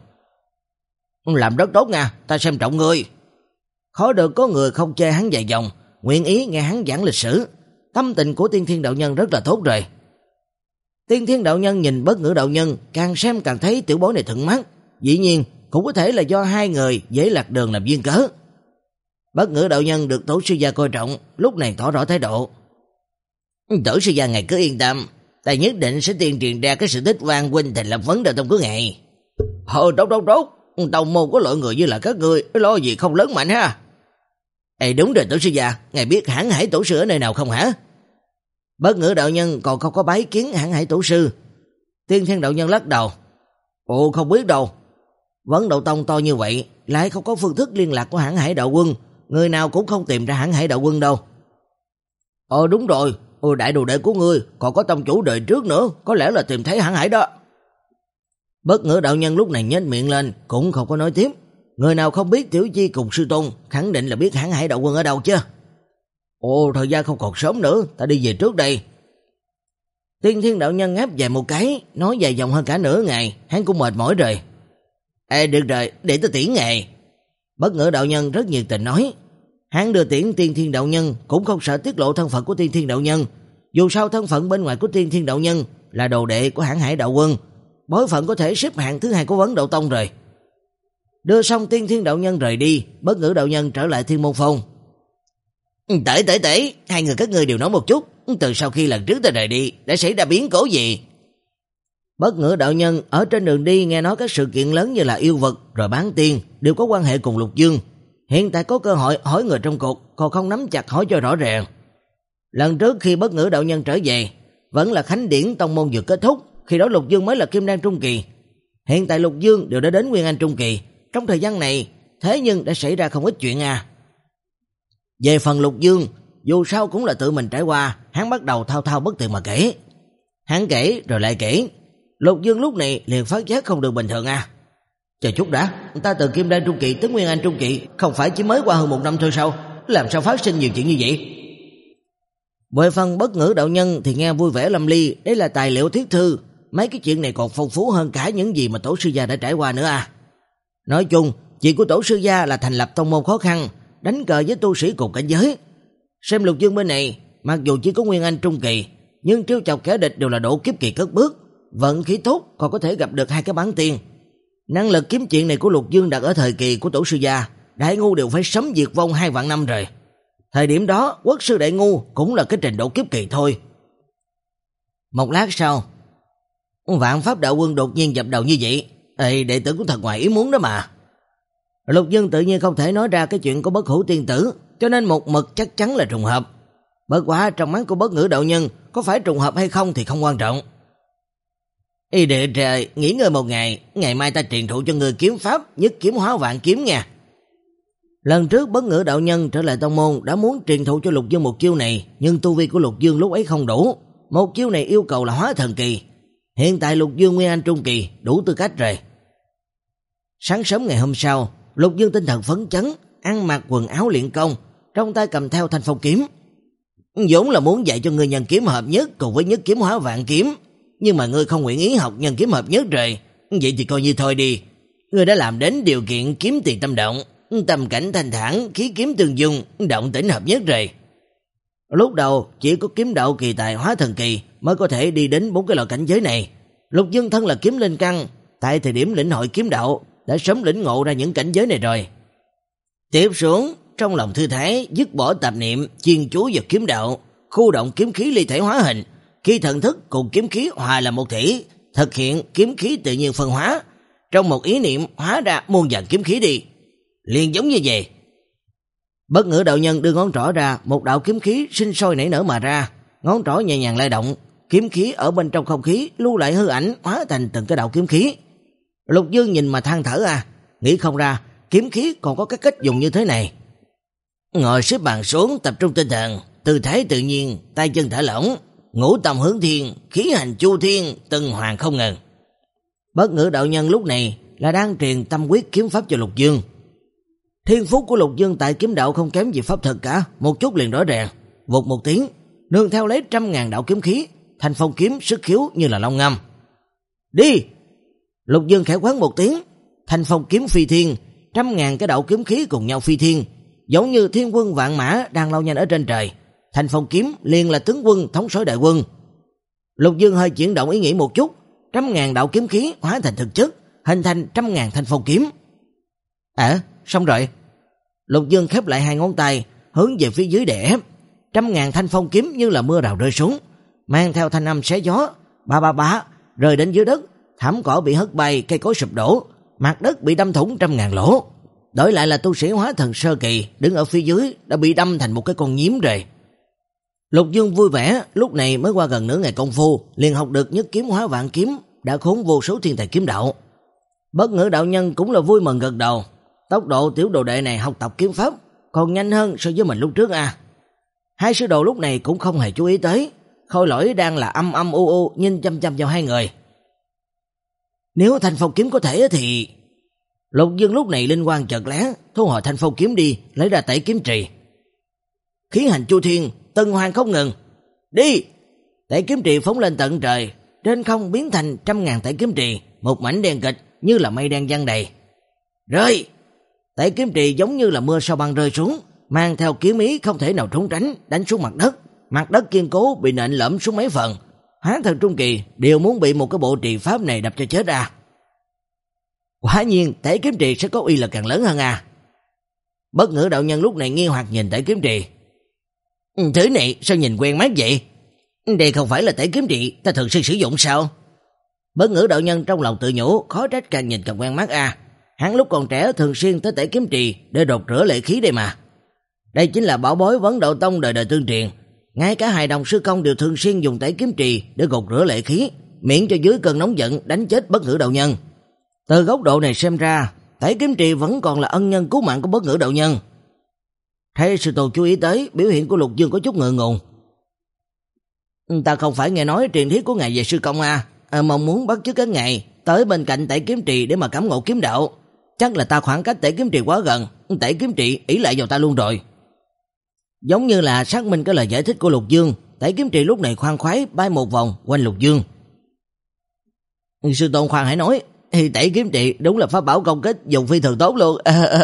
Làm rất tốt nha, ta xem trọng ngươi. Khó được có người không chê hắn dài dòng, nguyện ý nghe hắn giảng lịch sử. Tâm tình của Tiên Thiên đạo nhân rất là tốt rồi. Tiên Thiên đạo nhân nhìn Bất Ngữ đạo nhân, càng xem càng thấy tiểu bối này thuận mắt. Dĩ nhiên cũng có thể là do hai người dễ lạc đường làm duyên cớ. Bất Ngữ đạo nhân được tổ sư gia coi trọng, lúc này tỏ rõ thái độ. Tổ sư gia ngài cứ yên tâm, ta nhất định sẽ tuyên truyền ra cái sự tích Vang huynh thành lập vấn đạo tông của ngài. Ờ, tốt tốt tốt, tông môn có loại người như là các ngươi, lo gì không lớn mạnh ha. Ê đúng rồi tổ sư gia, ngài biết Hãn Hải tổ sư ở nơi nào không hả? Bất Ngữ đạo nhân còn không có bái kiến Hãn Hải tổ sư. Tiên Thiên đạo nhân lắc đầu. Ồ, không biết đâu. Vấn đạo tông to như vậy, lại không có phương thức liên lạc của Hãn Hải đạo quân, người nào cũng không tìm ra Hãn Hải đạo quân đâu. Ờ đúng rồi, ồ, đại đồ đệ của ngươi còn có tông chủ đời trước nữa, có lẽ là tìm thấy Hãn Hải đó. Bất Ngữ đạo nhân lúc này nhếch miệng lên, cũng không có nói tiếp. Người nào không biết Tiểu Chi cùng sư tôn, khẳng định là biết Hãn Hải đạo quân ở đâu chứ. Ồ, thời gian không còn sớm nữa, ta đi về trước đây. Tiên Thiên đạo nhân ngáp dài một cái, nói dài dòng hơn cả nửa ngày, hắn cũng mệt mỏi rồi. Ê được rồi, để ta tiễn ngài. Bất Ngữ đạo nhân rất nhiệt tình nói. Hắn đưa tiễn Tiên Thiên đạo nhân cũng không sợ tiết lộ thân phận của Tiên Thiên đạo nhân. Dù sao thân phận bên ngoài của Tiên Thiên đạo nhân là đồ đệ của Hãn Hải đạo quân, bối phận có thể xếp hạng thứ hai của Vấn Đạo tông rồi. Đưa xong Tiên Thiên đạo nhân rời đi, Bất Ngữ đạo nhân trở lại Thiên Môn Phong. Tể tể tể, hai người các ngươi đều nói một chút, từ sau khi lần trước ta rời đi đã xảy ra biến cố gì? Bất Ngữ đạo nhân ở trên đường đi nghe nói các sự kiện lớn như là yêu vật rồi bán tiên đều có quan hệ cùng Lục Dương. Hiện tại có cơ hội hỏi người trong cuộc, còn không nắm chặt hỏi cho rõ ràng. Lần trước khi Bất Ngữ đạo nhân trở về, vẫn là khánh điển tông môn vừa kết thúc, khi đó Lục Dương mới là Kim Đan trung kỳ. Hiện tại Lục Dương đều đã đến Nguyên Anh trung kỳ, trong thời gian này thế nhưng đã xảy ra không ít chuyện à. Về phần Lục Dương, dù sao cũng là tự mình trải qua, hắn bắt đầu thao thao bất tuyệt mà kể. Hắn kể rồi lại kể, Lục Dương lúc này liền phát giác không được bình thường à. Chờ chút đã, ta từ Kim Đan trung kỳ tới Nguyên Anh trung kỳ không phải chỉ mới qua hơn một năm thôi sao? Làm sao phát sinh nhiều chuyện như vậy? Về phần Bất Ngữ đạo nhân thì nghe vui vẻ lâm ly, đây là tài liệu thiết thư, mấy cái chuyện này còn phong phú hơn cả những gì mà tổ sư gia đã trải qua nữa à. Nói chung, chuyện của tổ sư gia là thành lập tông môn khó khăn, đánh cờ với tu sĩ cùng cảnh giới. Xem Lục Dương bên này, mặc dù chỉ có Nguyên Anh trung kỳ, nhưng trêu chọc kẻ địch đều là độ kiếp kỳ cất bước, vận khí tốt còn có thể gặp được hai cái bán tiên. Năng lực kiếm chuyện này của Lục Dương đặt ở thời kỳ của tổ sư gia, Đại Ngu đều phải sớm diệt vong hai vạn năm rồi. Thời điểm đó, quốc sư Đại Ngu cũng là cái trình độ kiếp kỳ thôi. Một lát sau, Vạn Pháp đạo quân đột nhiên dập đầu như vậy. Ê, đệ tử cũng thật ngoài ý muốn đó mà. Lục Dương tự nhiên không thể nói ra cái chuyện của Bất Hủ tiên tử, cho nên một mực chắc chắn là trùng hợp. Bất quá trong mắt của Bất Ngữ đạo nhân, có phải trùng hợp hay không thì không quan trọng. Y đệ trời, nghỉ ngơi một ngày, ngày mai ta truyền thụ cho người kiếm pháp nhất kiếm hóa vạn kiếm nha. Lần trước Bất Ngữ đạo nhân trở lại tông môn đã muốn truyền thụ cho Lục Dương một chiêu này, nhưng tu vi của Lục Dương lúc ấy không đủ. Một chiêu này yêu cầu là hóa thần kỳ. Hiện tại Lục Dương Nguyên Anh trung kỳ đủ tư cách rồi. Sáng sớm ngày hôm sau, Lục Dương tinh thần phấn chấn, ăn mặc quần áo luyện công, trong tay cầm theo thanh phong kiếm. Vốn là muốn dạy cho ngươi nhân kiếm hợp nhất cùng với nhất kiếm hóa vạn kiếm, nhưng mà ngươi không nguyện ý học nhân kiếm hợp nhất rồi, vậy thì coi như thôi đi. Ngươi đã làm đến điều kiện kiếm tiền tâm động, tâm cảnh thanh thản, khí kiếm tương dung, động tĩnh hợp nhất rồi. Lúc đầu chỉ có kiếm đạo kỳ tài hóa thần kỳ mới có thể đi đến bốn cái loại cảnh giới này. Lục Dương thân là kiếm linh căn, tại thời điểm lĩnh hội kiếm đạo đã sớm lĩnh ngộ ra những cảnh giới này rồi. Tiếp xuống, trong lòng thư thái, dứt bỏ tạp niệm, chuyên chú vào kiếm đạo, khu động kiếm khí ly thể hóa hình, khi thần thức cùng kiếm khí hòa là một thể, thực hiện kiếm khí tự nhiên phân hóa, trong một ý niệm hóa ra muôn vàn kiếm khí đi. Liền giống như vậy. Bất Ngữ đạo nhân đưa ngón trỏ ra, một đạo kiếm khí sinh sôi nảy nở mà ra, ngón trỏ nhẹ nhàng lay động, kiếm khí ở bên trong không khí lưu lại hư ảnh hóa thành từng cái đạo kiếm khí. Lục Dương nhìn mà than thở à, nghĩ không ra kiếm khí còn có cái cách dùng như thế này. Ngồi xếp bằng xuống, tập trung tinh thần, tư thái tự nhiên, tay chân thả lỏng, ngũ tâm hướng thiên, khí hành chu thiên, tuần hoàn không ngừng. Bất Ngữ đạo nhân lúc này là đang truyền tâm quyết kiếm pháp cho Lục Dương. Thiên phú của Lục Dương tại kiếm đạo không kém gì pháp thực cả, một chút liền rõ ràng. Vụt một tiếng, nương theo lấy trăm ngàn đạo kiếm khí, thanh phong kiếm sức khiếu như là long ngâm. Đi! Lục Dương khẽ quát một tiếng, thanh phong kiếm phi thiên, trăm ngàn cái đạo kiếm khí cùng nhau phi thiên, giống như thiên quân vạn mã đang lao nhanh ở trên trời. Thanh phong kiếm liền là tướng quân thống soái đại quân. Lục Dương hơi chuyển động ý nghĩ một chút, trăm ngàn đạo kiếm khí hóa thành thực chất, hình thành trăm ngàn thanh phong kiếm. À, xong rồi. Lục Dương khép lại hai ngón tay, hướng về phía dưới để ép. Trăm ngàn thanh phong kiếm như là mưa rào rơi xuống, mang theo thanh âm xé gió, ba ba ba, rơi đến dưới đất, thảm cỏ bị hất bay, cây cối sụp đổ, mặt đất bị đâm thủng trăm ngàn lỗ. Đổi lại là tu sĩ hóa thần sơ kỳ, đứng ở phía dưới đã bị đâm thành một cái con nhím rồi. Lục Dương vui vẻ, lúc này mới qua gần nửa ngày công phu, liền học được nhất kiếm hóa vạn kiếm, đã khốn vô số thiên tài kiếm đạo. Bất Ngữ đạo nhân cũng là vui mừng gật đầu, tốc độ tiểu đồ đệ này học tập kiếm pháp còn nhanh hơn so với mình lúc trước à. Hai sư đồ lúc này cũng không hề chú ý tới, Khôi Lỗi đang là âm âm u u nhìn chăm chăm vào hai người. Nếu thanh phong kiếm có thể thì... Lục Dương lúc này linh quang chợt lóe, thu hồi thanh phong kiếm đi, lấy ra tẩy kiếm trì. Khí hành chu thiên, tuần hoàn không ngừng. Đi! Tẩy kiếm trì phóng lên tận trời, trên không biến thành trăm ngàn tẩy kiếm trì, một mảnh đen kịch như là mây đen giăng đầy. Rơi! Tẩy kiếm trì giống như là mưa sao băng rơi xuống, mang theo kiếm ý không thể nào trốn tránh, đánh xuống mặt đất. Mặt đất kiên cố bị nện lõm xuống mấy phần. Hán thần trung kỳ đều muốn bị một cái bộ trì pháp này đập cho chết à. Quả nhiên tẩy kiếm trì sẽ có uy lực càng lớn hơn à. Bất Ngữ đạo nhân lúc này nghi hoặc nhìn tẩy kiếm trì. Thứ này sao nhìn quen mắt vậy? Đây không phải là tẩy kiếm trì ta thường xuyên sử dụng sao? Bất Ngữ đạo nhân trong lòng tự nhủ, khó trách càng nhìn càng quen mắt à. Hắn lúc còn trẻ thường xuyên tới tẩy kiếm trì để đột rửa lệ khí đây mà. Đây chính là bảo bối Vấn Đạo Tông đời đời tương truyền. Ngay cả hài đồng sư công đều thường xuyên dùng tẩy kiếm trì để gột rửa lệ khí, miễn cho dưới cơn nóng giận đánh chết Bất Ngữ đạo nhân. Từ góc độ này xem ra, tẩy kiếm trì vẫn còn là ân nhân cứu mạng của Bất Ngữ đạo nhân. Thấy sư tổ chú ý tới, biểu hiện của Lục Dương có chút ngượng ngùng. Ta không phải nghe nói truyền thuyết của ngài về sư công à, à mong muốn bắt chước các ngài tới bên cạnh tẩy kiếm trì để mà cảm ngộ kiếm đạo. Chắc là ta khoảng cách tẩy kiếm trì quá gần, tẩy kiếm trì ỷ lại vào ta luôn rồi. Giống như là xác minh cái lời giải thích của Lục Dương, tẩy kiếm trì lúc này khoan khoái bay một vòng quanh Lục Dương. Sư tôn khoan hãy nói, thì tẩy kiếm trì đúng là pháp bảo công kích dùng phi thường tốt luôn.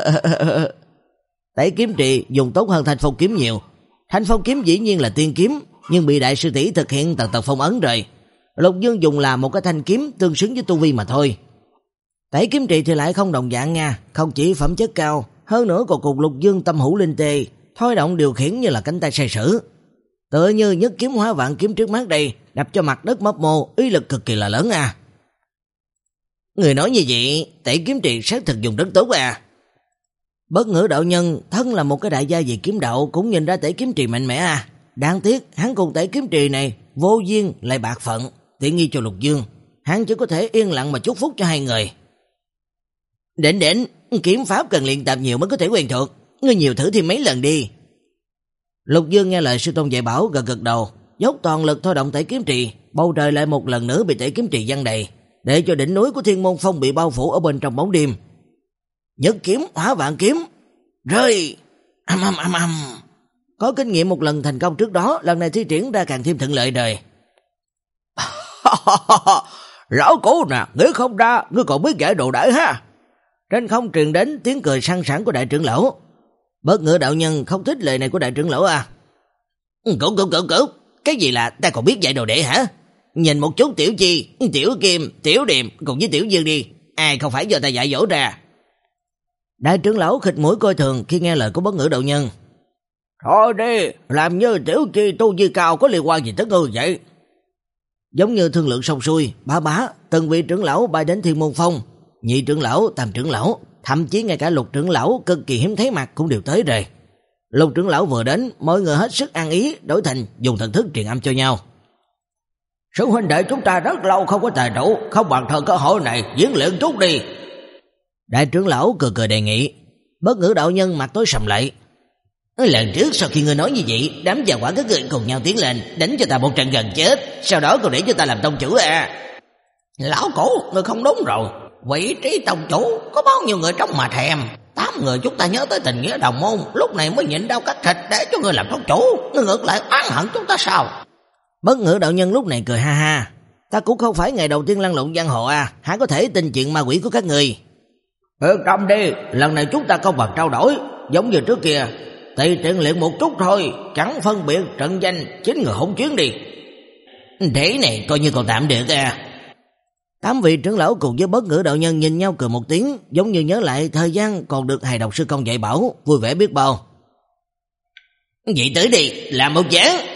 Tẩy kiếm trì dùng tốt hơn thanh phong kiếm nhiều. Thanh phong kiếm dĩ nhiên là tiên kiếm, nhưng bị đại sư tỷ thực hiện tầng tầng phong ấn rồi. Lục Dương dùng là một cái thanh kiếm tương xứng với tu vi mà thôi. Tẩy kiếm trì thì lại không đồng dạng nha, không chỉ phẩm chất cao, hơn nữa còn cùng Lục Dương tâm hữu linh tê, thôi động điều khiển như là cánh tay sai sử. Tựa như nhất kiếm hóa vạn kiếm trước mắt đây, đập cho mặt đất mấp mô, uy lực cực kỳ là lớn à. Người nói như vậy, tẩy kiếm trì xác thực dùng rất tốt à. Bất Ngữ đạo nhân thân là một cái đại gia về kiếm đạo cũng nhìn ra tẩy kiếm trì mạnh mẽ à. Đáng tiếc hắn cùng tẩy kiếm trì này vô duyên lại bạc phận, tiện nghi cho Lục Dương, hắn chỉ có thể yên lặng mà chúc phúc cho hai người. Đến đến, kiếm pháp cần luyện tập nhiều mới có thể quen thuộc, ngươi nhiều thử thêm mấy lần đi. Lục Dương nghe lời sư tôn dạy bảo, gật gật đầu, dốc toàn lực thôi động tẩy kiếm trì, bầu trời lại một lần nữa bị tẩy kiếm trì giăng đầy, để cho đỉnh núi của Thiên Môn Phong bị bao phủ ở bên trong bóng đêm. Nhất kiếm hóa vạn kiếm, rơi, âm âm âm âm. Có kinh nghiệm một lần thành công trước đó, lần này thi triển ra càng thêm thuận lợi đời. Lão cố nè, nghĩ không ra, ngươi còn biết giải đồ đãi ha. Trên không truyền đến tiếng cười sang sảng của đại trưởng lão. Bất Ngữ đạo nhân không thích lời này của đại trưởng lão à. Cậu cậu cậu cậu, cái gì là ta còn biết dạy đồ đệ hả? Nhìn một chút Tiểu Chi, Tiểu Kim, Tiểu Điềm cùng với Tiểu Dương đi, ai không phải do ta dạy dỗ ra. Đại trưởng lão khịt mũi coi thường khi nghe lời của Bất Ngữ đạo nhân. Thôi đi, làm như tiểu chi tu vi cao có liên quan gì tới ngươi vậy? Giống như thương lượng xong xuôi, bá bá, từng vị trưởng lão bay đến Thiên Môn Phong, nhị trưởng lão, tam trưởng lão, thậm chí ngay cả Lục trưởng lão cực kỳ hiếm thấy mặt cũng đều tới rồi. Lục trưởng lão vừa đến, mọi người hết sức ăn ý, đổi thành dùng thần thức truyền âm cho nhau. Sư huynh đệ chúng ta rất lâu không có tài đủ, không bằng thời cơ hội này diễn luyện chút đi. Đại trưởng lão cười cười đề nghị. Bất Ngữ đạo nhân mặt tối sầm lại. Lần trước sau khi ngươi nói như vậy, đám già quả các người cùng nhau tiến lên, đánh cho ta một trận gần chết, sau đó còn để cho ta làm tông chủ à? Lão cổ, ngươi không đúng rồi. Vị trí tông chủ có bao nhiêu người trong mà thèm. Tám người chúng ta nhớ tới tình nghĩa đồng môn, lúc này mới nhịn đau cắt thịt để cho ngươi làm tông chủ. Ngươi ngược lại oán hận chúng ta sao? Bất Ngữ đạo nhân lúc này cười ha ha. Ta cũng không phải ngày đầu tiên lăn lộn giang hồ à, há có thể tin chuyện ma quỷ của các người. Yên tâm đi, lần này chúng ta không bằng trao đổi, giống như trước kia, tùy tiện luyện một chút thôi, chẳng phân biệt trận danh, chính người hỗn chuyến đi. Thế này coi như còn tạm được à. Tám vị trưởng lão cùng với Bất Ngữ đạo nhân nhìn nhau cười một tiếng, giống như nhớ lại thời gian còn được Hài Độc sư công dạy bảo, vui vẻ biết bao. Vậy tới đi, làm một chén.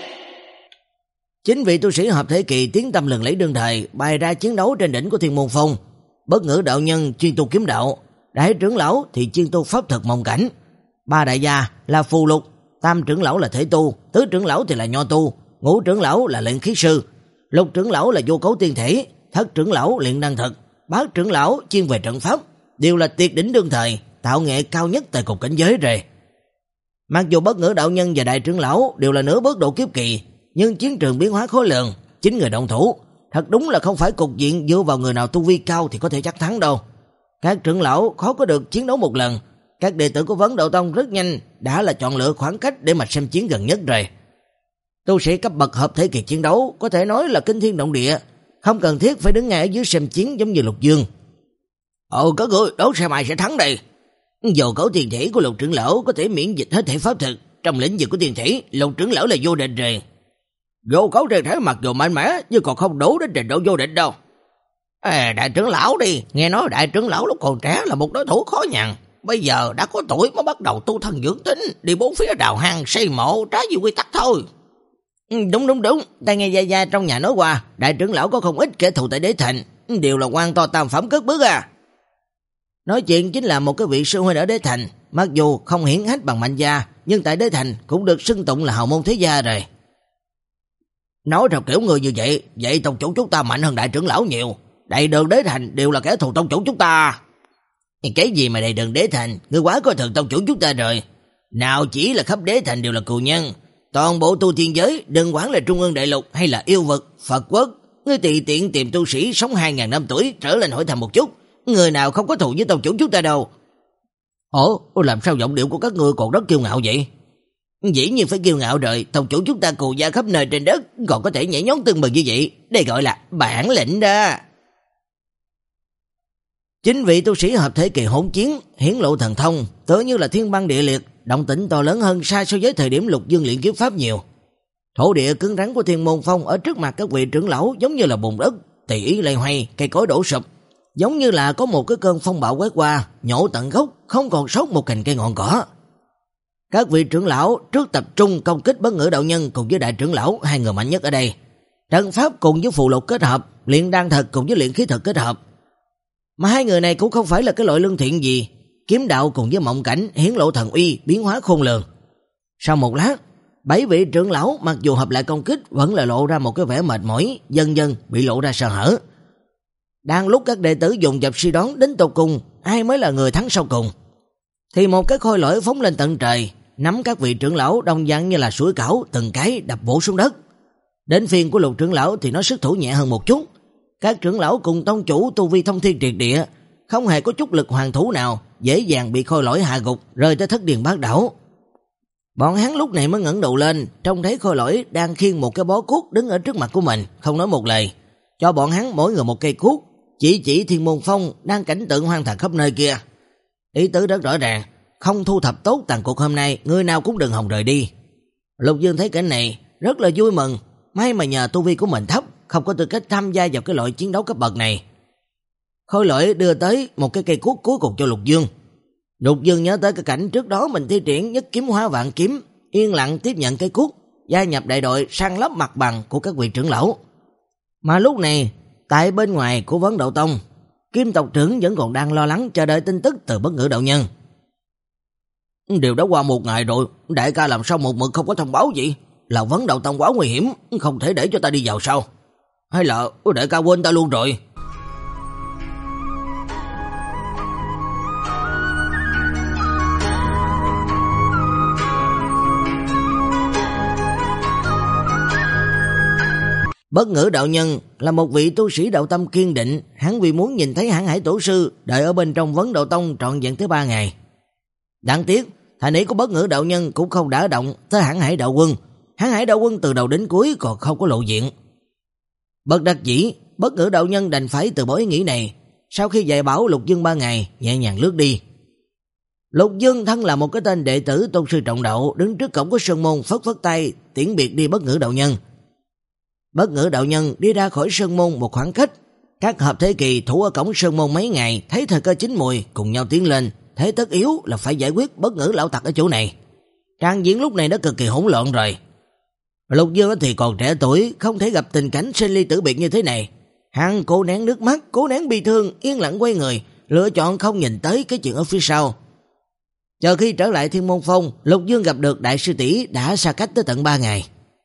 Chính vị tu sĩ hợp thể kỳ tiến tâm lần lấy đương thời, bày ra chiến đấu trên đỉnh của Thiên Môn Phong. Bất Ngữ đạo nhân chuyên tu kiếm đạo, đại trưởng lão thì chuyên tu pháp thực mộng cảnh. Ba đại gia là phù lục, tam trưởng lão là thể tu, tứ trưởng lão thì là nho tu, ngũ trưởng lão là luyện khí sư, lục trưởng lão là vô cấu tiên thể, thất trưởng lão luyện đan thực, bát trưởng lão chuyên về trận pháp, đều là tuyệt đỉnh đương thời, tạo nghệ cao nhất tại cục cảnh giới rồi. Mặc dù Bất Ngữ đạo nhân và đại trưởng lão đều là nửa bước độ kiếp kỳ, nhưng chiến trường biến hóa khối lượng, chính người động thủ, thật đúng là không phải cục diện dựa vào người nào tu vi cao thì có thể chắc thắng đâu. Các trưởng lão khó có được chiến đấu một lần, các đệ tử của Vấn Đạo Tông rất nhanh đã là chọn lựa khoảng cách để mà xem chiến gần nhất rồi. Tu sĩ cấp bậc hợp thể kỳ chiến đấu có thể nói là kinh thiên động địa, không cần thiết phải đứng ngay ở dưới xem chiến giống như Lục Dương. Ồ, các ngươi đấu xem ai sẽ thắng đây. Dù cấu tiền thể của Lục trưởng lão có thể miễn dịch hết thể pháp thực, trong lĩnh vực của tiền thể, Lục trưởng lão là vô địch rồi. Vô cấu tiền thể mặc dù mạnh mẽ nhưng còn không đủ đến trình độ vô địch đâu. À, đại trưởng lão đi, nghe nói đại trưởng lão lúc còn trẻ là một đối thủ khó nhằn, bây giờ đã có tuổi mới bắt đầu tu thân dưỡng tính, đi bốn phía đào hang xây mộ trái với quy tắc thôi. Ừ, đúng đúng đúng, ta nghe gia gia trong nhà nói qua, đại trưởng lão có không ít kẻ thù tại Đế Thành, đều là quan to tam phẩm cất bước à. Nói chuyện chính là một cái vị sư huynh ở Đế Thành, mặc dù không hiển hách bằng Mạnh gia, nhưng tại Đế Thành cũng được xưng tụng là hào môn thế gia rồi. Nói theo kiểu người như vậy, vậy tông chủ chúng ta mạnh hơn đại trưởng lão nhiều, đầy đường Đế Thành đều là kẻ thù tông chủ chúng ta. Cái gì mà đầy đường Đế Thành, ngươi quá coi thường tông chủ chúng ta rồi. Nào chỉ là khắp Đế Thành đều là cừu nhân, toàn bộ tu tiên giới, đừng quản là Trung ương đại lục hay là yêu vực, Phật quốc, ngươi tùy tiện tìm tu sĩ sống hai ngàn năm tuổi trở lên hỏi thăm một chút, người nào không có thù với tông chủ chúng ta đâu. Ủa, làm sao giọng điệu của các ngươi còn rất kiêu ngạo vậy? Dĩ nhiên phải kiêu ngạo rồi, tông chủ chúng ta cù gia khắp nơi trên đất, còn có thể nhảy nhót tưng bừng như vậy, đây gọi là bản lĩnh đó. Chính vị tu sĩ hợp thể kỳ hỗn chiến, hiển lộ thần thông, tựa như là thiên băng địa liệt, động tĩnh to lớn hơn xa so với thời điểm Lục Dương luyện kiếm pháp nhiều. Thổ địa cứng rắn của Thiên Môn Phong ở trước mặt các vị trưởng lão giống như là bùn đất, tùy ý lay hoay, cây cối đổ sụp, giống như là có một cái cơn phong bạo quét qua, nhổ tận gốc, không còn sót một cành cây ngọn cỏ. Các vị trưởng lão trước tập trung công kích Bất Ngữ đạo nhân cùng với đại trưởng lão, hai người mạnh nhất ở đây. Trận pháp cùng với phù lục kết hợp, luyện đan thật cùng với luyện khí thật kết hợp. Mà hai người này cũng không phải là cái loại lương thiện gì, kiếm đạo cùng với mộng cảnh hiển lộ thần uy, biến hóa khôn lường. Sau một lát, bảy vị trưởng lão mặc dù hợp lại công kích vẫn là lộ ra một cái vẻ mệt mỏi, dần dần bị lộ ra sơ hở. Đang lúc các đệ tử dùng dập suy đoán đến tột cùng ai mới là người thắng sau cùng, thì một cái khôi lỗi phóng lên tận trời, nắm các vị trưởng lão đồng dạng như là sủi cảo từng cái đập bổ xuống đất. Đến phiên của Lục trưởng lão thì nó sức thủ nhẹ hơn một chút. Các trưởng lão cùng tông chủ tu vi thông thiên triệt địa, không hề có chút lực hoàn thủ nào, dễ dàng bị khôi lỗi hạ gục, rơi tới thất điền bát đảo. Bọn hắn lúc này mới ngẩng đầu lên, trông thấy khôi lỗi đang khiêng một cái bó cuốc đứng ở trước mặt của mình, không nói một lời, cho bọn hắn mỗi người một cây cuốc, chỉ chỉ Thiên Môn Phong đang cảnh tượng hoang tàn khắp nơi kia. Ý tứ rất rõ ràng, không thu thập tốt tàn cuộc hôm nay, người nào cũng đừng hòng rời đi. Lục Dương thấy cảnh này rất là vui mừng, may mà nhờ tu vi của mình thấp, không có tư cách tham gia vào cái loại chiến đấu cấp bậc này. Khôi lỗi đưa tới một cái cây cuốc cuối cùng cho Lục Dương. Lục Dương nhớ tới cái cảnh trước đó mình thi triển nhất kiếm hóa vạn kiếm, yên lặng tiếp nhận cây cuốc, gia nhập đại đội săn lấp mặt bằng của các vị trưởng lão. Mà lúc này, tại bên ngoài của Vấn Đạo Tông, Kim tộc trưởng vẫn còn đang lo lắng chờ đợi tin tức từ Bất Ngữ đạo nhân. Điều đã qua một ngày rồi, đại ca làm sao một mực không có thông báo gì? Là Vấn Đạo Tông quá nguy hiểm, không thể để cho ta đi vào sao? Hay là đại ca quên ta luôn rồi? Bất Ngữ đạo nhân là một vị tu sĩ đạo tâm kiên định, hắn vì muốn nhìn thấy Hãn Hải tổ sư đợi ở bên trong Vấn Đạo Tông trọn vẹn tới ba ngày. Đáng tiếc, thành ý của Bất Ngữ đạo nhân cũng không đả động tới Hãn Hải đạo quân. Hãn Hải đạo quân từ đầu đến cuối còn không có lộ diện. Bất đắc dĩ, Bất Ngữ đạo nhân đành phải từ bỏ ý nghĩ này. Sau khi dạy bảo Lục Dương ba ngày, nhẹ nhàng lướt đi. Lục Dương thân là một cái tên đệ tử tôn sư trọng đạo, đứng trước cổng của sơn môn phất phất tay tiễn biệt đi Bất Ngữ đạo nhân. Bất Ngữ đạo nhân đi ra khỏi sơn môn một khoảng cách, các hợp thế kỳ thủ ở cổng sơn môn mấy ngày thấy thời cơ chín mùi cùng nhau tiến lên, thế tất yếu là phải giải quyết Bất Ngữ lão tặc ở chỗ này. Trang diễn lúc này đã cực kỳ hỗn loạn rồi. Lục Dương thì còn trẻ tuổi, không thể gặp tình cảnh sinh ly tử biệt như thế này. Hắn cố nén nước mắt, cố nén bi thương, yên lặng quay người, lựa chọn không nhìn tới cái chuyện ở phía sau. Chờ khi trở lại Thiên Môn Phong, Lục Dương gặp được đại sư tỷ đã xa cách tới tận ba ngày.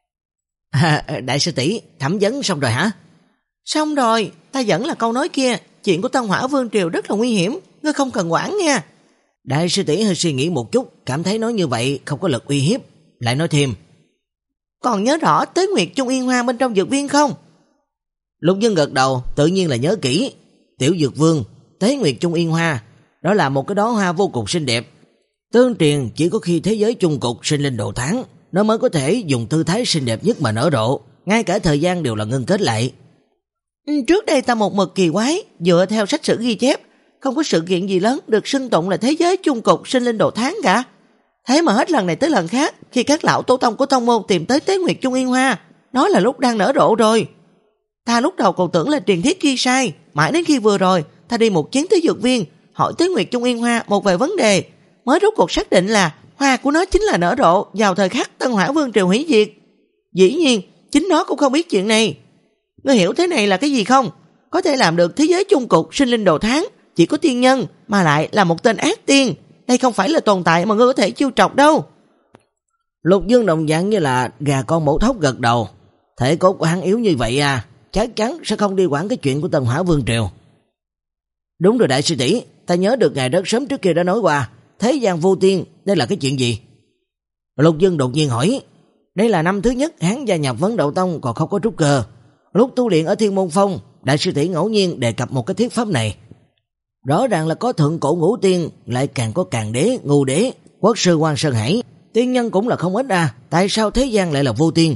À, đại sư tỷ, thẩm vấn xong rồi hả? Xong rồi, ta vẫn là câu nói kia, chuyện của Tân Hỏa Vương Triều rất là nguy hiểm, ngươi không cần quản nha. Đại sư tỷ hơi suy nghĩ một chút, cảm thấy nói như vậy không có lực uy hiếp, lại nói thêm. Còn nhớ rõ Tế Nguyệt Trung Yên Hoa bên trong dược viên không? Lục Dương gật đầu, tự nhiên là nhớ kỹ. Tiểu Dược Vương, Tế Nguyệt Trung Yên Hoa, đó là một cái đóa hoa vô cùng xinh đẹp. Tương truyền chỉ có khi thế giới chung cục sinh linh độ tháng, nó mới có thể dùng tư thái xinh đẹp nhất mà nở rộ, ngay cả thời gian đều là ngưng kết lại. Trước đây ta một mực kỳ quái, dựa theo sách sử ghi chép, không có sự kiện gì lớn được xưng tụng là thế giới chung cục sinh linh độ tháng cả. Thế mà hết lần này tới lần khác, khi các lão tổ tông của tông môn tìm tới Tế Nguyệt Trung Yên Hoa, nó là lúc đang nở rộ rồi. Ta lúc đầu còn tưởng là truyền thuyết ghi sai, mãi đến khi vừa rồi, ta đi một chuyến tới dược viên, hỏi Tế Nguyệt Trung Yên Hoa một vài vấn đề, mới rốt cuộc xác định là hoa của nó chính là nở rộ vào thời khắc Tân Hỏa Vương Triều hủy diệt. Dĩ nhiên, chính nó cũng không biết chuyện này. Ngươi hiểu thế này là cái gì không? Có thể làm được thế giới chung cục sinh linh độ tháng, chỉ có tiên nhân, mà lại là một tên ác tiên. Đây không phải là tồn tại mà ngươi có thể chiêu trọc đâu. Lục Dương đồng dạng như là gà con mổ thóc gật đầu. Thể cốt của hắn yếu như vậy à, chắc chắn sẽ không đi quản cái chuyện của Tân Hỏa Vương Triều. Đúng rồi đại sư tỷ, ta nhớ được ngày rất sớm trước kia đã nói qua, thế gian vô tiên, đây là cái chuyện gì? Lục Dương đột nhiên hỏi. Đây là năm thứ nhất hắn gia nhập Vấn Đạo Tông còn không có trúc cơ. Lúc tu luyện ở Thiên Môn Phong, đại sư tỷ ngẫu nhiên đề cập một cái thiết pháp này. Rõ ràng là có thượng cổ ngũ tiên, lại càng có Càn Đế, Ngưu Đế, Quốc sư Quan Sơn Hải, tiên nhân cũng là không ít à, tại sao thế gian lại là vô tiên?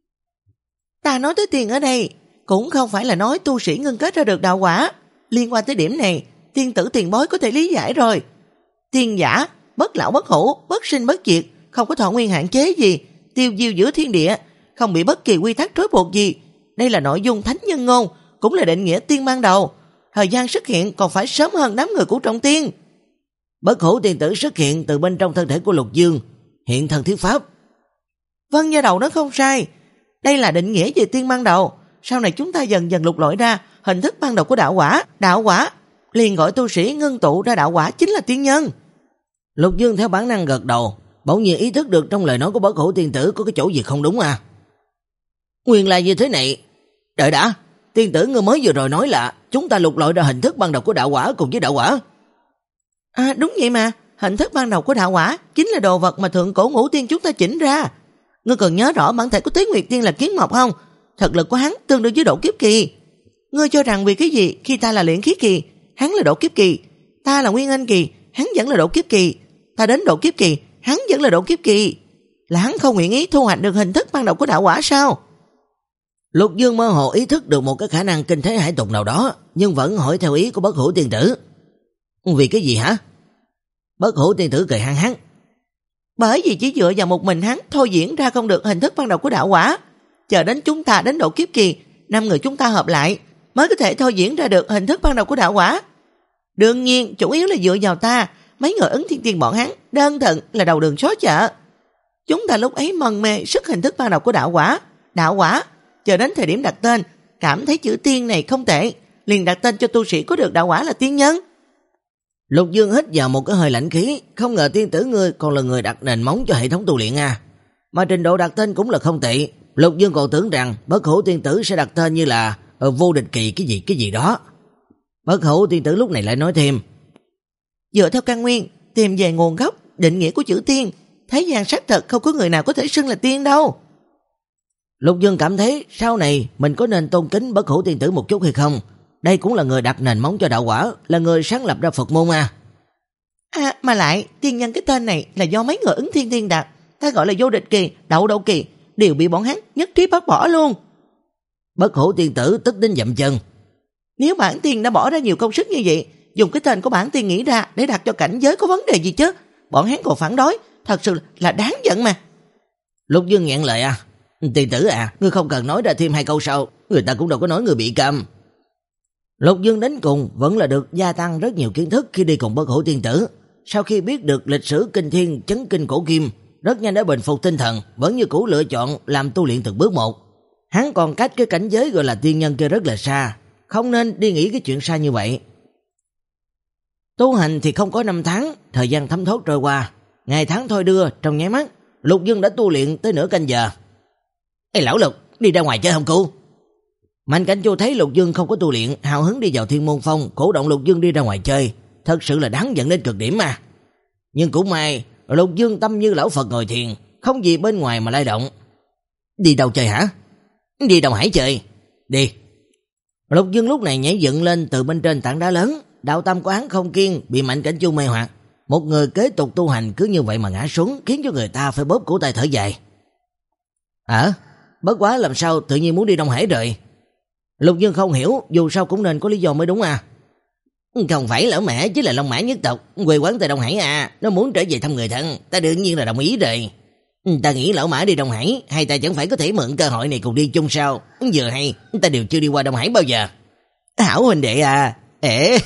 Ta nói tới tiên ở đây, cũng không phải là nói tu sĩ ngưng kết ra được đạo quả. Liên quan tới điểm này, tiên tử tiền bối có thể lý giải rồi. Tiên giả, bất lão bất hủ, bất sinh bất diệt, không có thọ nguyên hạn chế gì, tiêu diêu giữa thiên địa, không bị bất kỳ quy tắc trói buộc gì. Đây là nội dung thánh nhân ngôn, cũng là định nghĩa tiên ban đầu. Thời gian xuất hiện còn phải sớm hơn đám người của trọng tiên. Bất hủ tiên tử xuất hiện từ bên trong thân thể của Lục Dương, hiện thân thiết pháp. Vân gia đầu nó không sai. Đây là định nghĩa về tiên ban đầu. Sau này chúng ta dần dần lục lọi ra hình thức ban đầu của đạo quả. Đạo quả liền gọi tu sĩ ngưng tụ ra đạo quả chính là tiên nhân. Lục Dương theo bản năng gật đầu, bỗng nhiên ý thức được trong lời nói của bất hủ tiên tử có cái chỗ gì không đúng à. Nguyên là như thế này. Đợi đã, tiên tử ngươi mới vừa rồi nói là chúng ta lục lọi ra hình thức ban đầu của đạo quả cùng với đạo quả. À đúng vậy mà, hình thức ban đầu của đạo quả chính là đồ vật mà thượng cổ ngũ tiên chúng ta chỉnh ra. Ngươi còn nhớ rõ bản thể của Tế Nguyệt Tiên là Kiến Mộc không? Thực lực của hắn tương đương với độ kiếp kỳ. Ngươi cho rằng vì cái gì khi ta là luyện khí kỳ, hắn là độ kiếp kỳ, ta là nguyên anh kỳ, hắn vẫn là độ kiếp kỳ, ta đến độ kiếp kỳ, hắn vẫn là độ kiếp kỳ. Là hắn không nguyện ý thu hoạch được hình thức ban đầu của đạo quả sao? Lục Dương mơ hồ ý thức được một cái khả năng kinh thế hải tục nào đó, nhưng vẫn hỏi theo ý của bất hủ tiên tử. Vì cái gì hả? Bất hủ tiên tử cười hăng hăng. Bởi vì chỉ dựa vào một mình hắn thôi diễn ra không được hình thức ban đầu của đạo quả. Chờ đến chúng ta đến độ kiếp kỳ, năm người chúng ta hợp lại mới có thể thôi diễn ra được hình thức ban đầu của đạo quả. Đương nhiên chủ yếu là dựa vào ta, mấy người Ứng Thiên Tiên bọn hắn đơn thuần là đầu đường xó chợ. Chúng ta lúc ấy mân mê sức hình thức ban đầu của đạo quả. Đạo quả, chờ đến thời điểm đặt tên, cảm thấy chữ tiên này không tệ, liền đặt tên cho tu sĩ có được đạo quả là tiên nhân. Lục Dương hít vào một cái hơi lạnh khí, không ngờ tiên tử ngươi còn là người đặt nền móng cho hệ thống tu luyện à. Mà trình độ đặt tên cũng là không tệ. Lục Dương còn tưởng rằng Bất Hủ tiên tử sẽ đặt tên như là ở vô địch kỳ cái gì cái gì đó. Bất Hủ tiên tử lúc này lại nói thêm, dựa theo căn nguyên, tìm về nguồn gốc, định nghĩa của chữ tiên, thế gian xác thật không có người nào có thể xưng là tiên đâu. Lục Dương cảm thấy sau này mình có nên tôn kính Bất Hủ tiên tử một chút hay không? Đây cũng là người đặt nền móng cho đạo quả, là người sáng lập ra Phật môn à. À mà lại, tiên nhân cái tên này là do mấy người Ứng Thiên Tiên đặt, ta gọi là vô địch kỳ, đậu đậu kỳ, đều bị bọn hắn nhất trí bác bỏ luôn. Bất Hủ tiên tử tức đến dậm chân. Nếu bản tiên đã bỏ ra nhiều công sức như vậy, dùng cái tên của bản tiên nghĩ ra để đặt cho cảnh giới có vấn đề gì chứ? Bọn hắn còn phản đối, thật sự là đáng giận mà. Lục Dương nghẹn lời à, tiên tử à, ngươi không cần nói ra thêm hai câu sau, người ta cũng đâu có nói người bị câm. Lục Dương đến cùng vẫn là được gia tăng rất nhiều kiến thức khi đi cùng Bất Hủ tiên tử. Sau khi biết được lịch sử kinh thiên chấn kinh cổ kim, rất nhanh đã bình phục tinh thần, vẫn như cũ lựa chọn làm tu luyện từng bước một. Hắn còn cách cái cảnh giới gọi là tiên nhân kia rất là xa, không nên đi nghĩ cái chuyện xa như vậy. Tu hành thì không có năm tháng, thời gian thấm thoát trôi qua, ngày tháng thôi đưa trong nháy mắt, Lục Dương đã tu luyện tới nửa canh giờ. Ê lão Lục, đi ra ngoài chơi không cu? Mạnh Cảnh Chu thấy Lục Dương không có tu luyện, hào hứng đi vào Thiên Môn Phong, cổ động Lục Dương đi ra ngoài chơi, thật sự là đáng giận đến cực điểm mà. Nhưng cũng may, Lục Dương tâm như lão Phật ngồi thiền, không gì bên ngoài mà lay động. Đi đâu chơi hả? Đi Đông Hải chơi. Đi. Lục Dương lúc này nhảy dựng lên từ bên trên tảng đá lớn, đạo tâm của hắn không kiên, bị Mạnh Cảnh Chu mê hoặc. Một người kế tục tu hành cứ như vậy mà ngã xuống, khiến cho người ta phải bóp cổ tay thở dài. À, bất quá làm sao tự nhiên muốn đi Đông Hải rồi? Lục Dương không hiểu, dù sao cũng nên có lý do mới đúng à. Không phải lão mẹ, chứ là Long Mã nhất tộc, quê quán tại Đông Hải à, nó muốn trở về thăm người thân, ta đương nhiên là đồng ý rồi. Ta nghĩ lão Mã đi Đông Hải, hay ta chẳng phải có thể mượn cơ hội này cùng đi chung sao? Giờ hay, ta đều chưa đi qua Đông Hải bao giờ. Hảo huynh đệ à. Ê,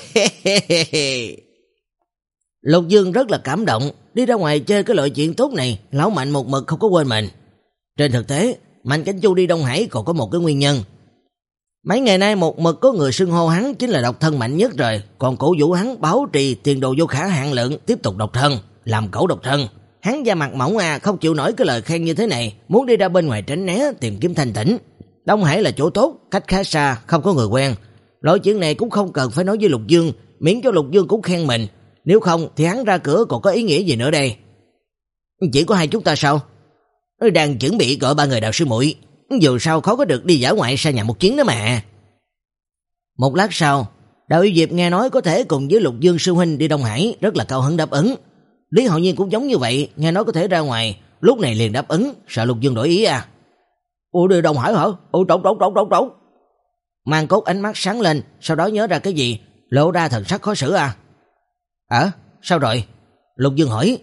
Lục Dương rất là cảm động, đi ra ngoài chơi cái loại chuyện tốt này, lão Mạnh một mực không có quên mình. Trên thực tế, Mạnh Cảnh Chu đi Đông Hải còn có một cái nguyên nhân. Mấy ngày nay một mực có người xưng hô hắn chính là độc thân mạnh nhất rồi, còn cổ vũ hắn bảo trì tiền đồ vô khả hạn lượng, tiếp tục độc thân, làm cẩu độc thân. Hắn da mặt mỏng à, không chịu nổi cái lời khen như thế này, muốn đi ra bên ngoài tránh né, tìm kiếm thanh tĩnh. Đông Hải là chỗ tốt, cách khá xa, không có người quen. Loại chuyện này cũng không cần phải nói với Lục Dương, miễn cho Lục Dương cũng khen mình. Nếu không thì hắn ra cửa còn có ý nghĩa gì nữa đây? Chỉ có hai chúng ta sao? Đang chuẩn bị gọi ba người đạo sư muội, dù sao khó có được đi dã ngoại xa nhà một chuyến đó mà. Một lát sau, Đạo Yêu Diệp nghe nói có thể cùng với Lục Dương sư huynh đi Đông Hải, rất là cao hứng đáp ứng. Lý Hạo Nhiên cũng giống như vậy, nghe nói có thể ra ngoài, lúc này liền đáp ứng, sợ Lục Dương đổi ý à. Ủa đi Đông Hải hả? Ủa trống trống trống trống trống. Mang Cốt ánh mắt sáng lên, sau đó nhớ ra cái gì, lộ ra thần sắc khó xử à. À, sao rồi? Lục Dương hỏi.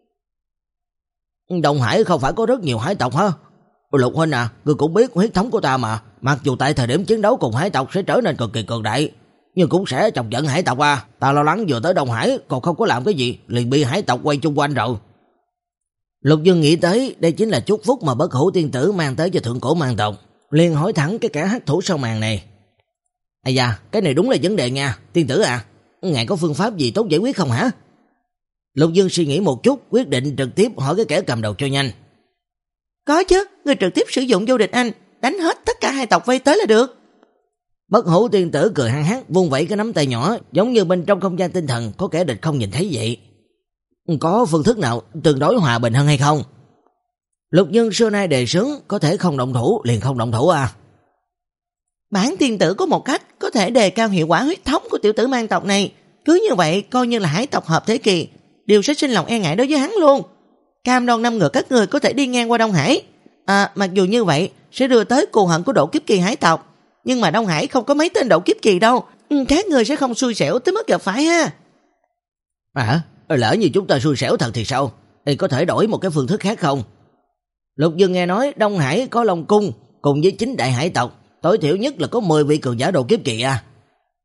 Đông Hải không phải có rất nhiều hải tộc hả? Lục huynh à, ngươi cũng biết huyết thống của ta mà, mặc dù tại thời điểm chiến đấu cùng hải tộc sẽ trở nên cực kỳ cường đại, nhưng cũng sẽ chọc giận hải tộc à. Ta lo lắng vừa tới Đông Hải còn không có làm cái gì, liền bị hải tộc quay chung quanh rồi. Lục Dương nghĩ tới đây chính là chúc phúc mà Bất Hủ tiên tử mang tới cho thượng cổ mang tộc, liền hỏi thẳng cái kẻ hắc thủ sau màn này. Ây da, cái này đúng là vấn đề nha, tiên tử à, ngài có phương pháp gì tốt giải quyết không hả? Lục Dương suy nghĩ một chút, quyết định trực tiếp hỏi cái kẻ cầm đầu cho nhanh. Có chứ, người trực tiếp sử dụng vô địch anh, đánh hết tất cả hai tộc vây tới là được. Bất Hủ tiên tử cười hăng hắc, vung vẩy cái nắm tay nhỏ, giống như bên trong không gian tinh thần có kẻ địch không nhìn thấy vậy. Có phương thức nào tương đối hòa bình hơn hay không? Lục Dương xưa nay đề xướng, có thể không động thủ liền không động thủ à. Bản tiên tử có một cách có thể đề cao hiệu quả huyết thống của tiểu tử mang tộc này, cứ như vậy coi như là hải tộc hợp thế kỳ, đều sẽ sinh lòng e ngại đối với hắn luôn. Cam đoan năm người các người có thể đi ngang qua Đông Hải. À, mặc dù như vậy sẽ đưa tới cù hận của độ kiếp kỳ hải tộc, nhưng mà Đông Hải không có mấy tên độ kiếp kỳ đâu, các người sẽ không xui xẻo tới mức gặp phải ha. À, lỡ như chúng ta xui xẻo thật thì sao? Thì có thể đổi một cái phương thức khác không? Lục Dương nghe nói Đông Hải có Long Cung cùng với chín đại hải tộc, tối thiểu nhất là có mười vị cường giả độ kiếp kỳ à.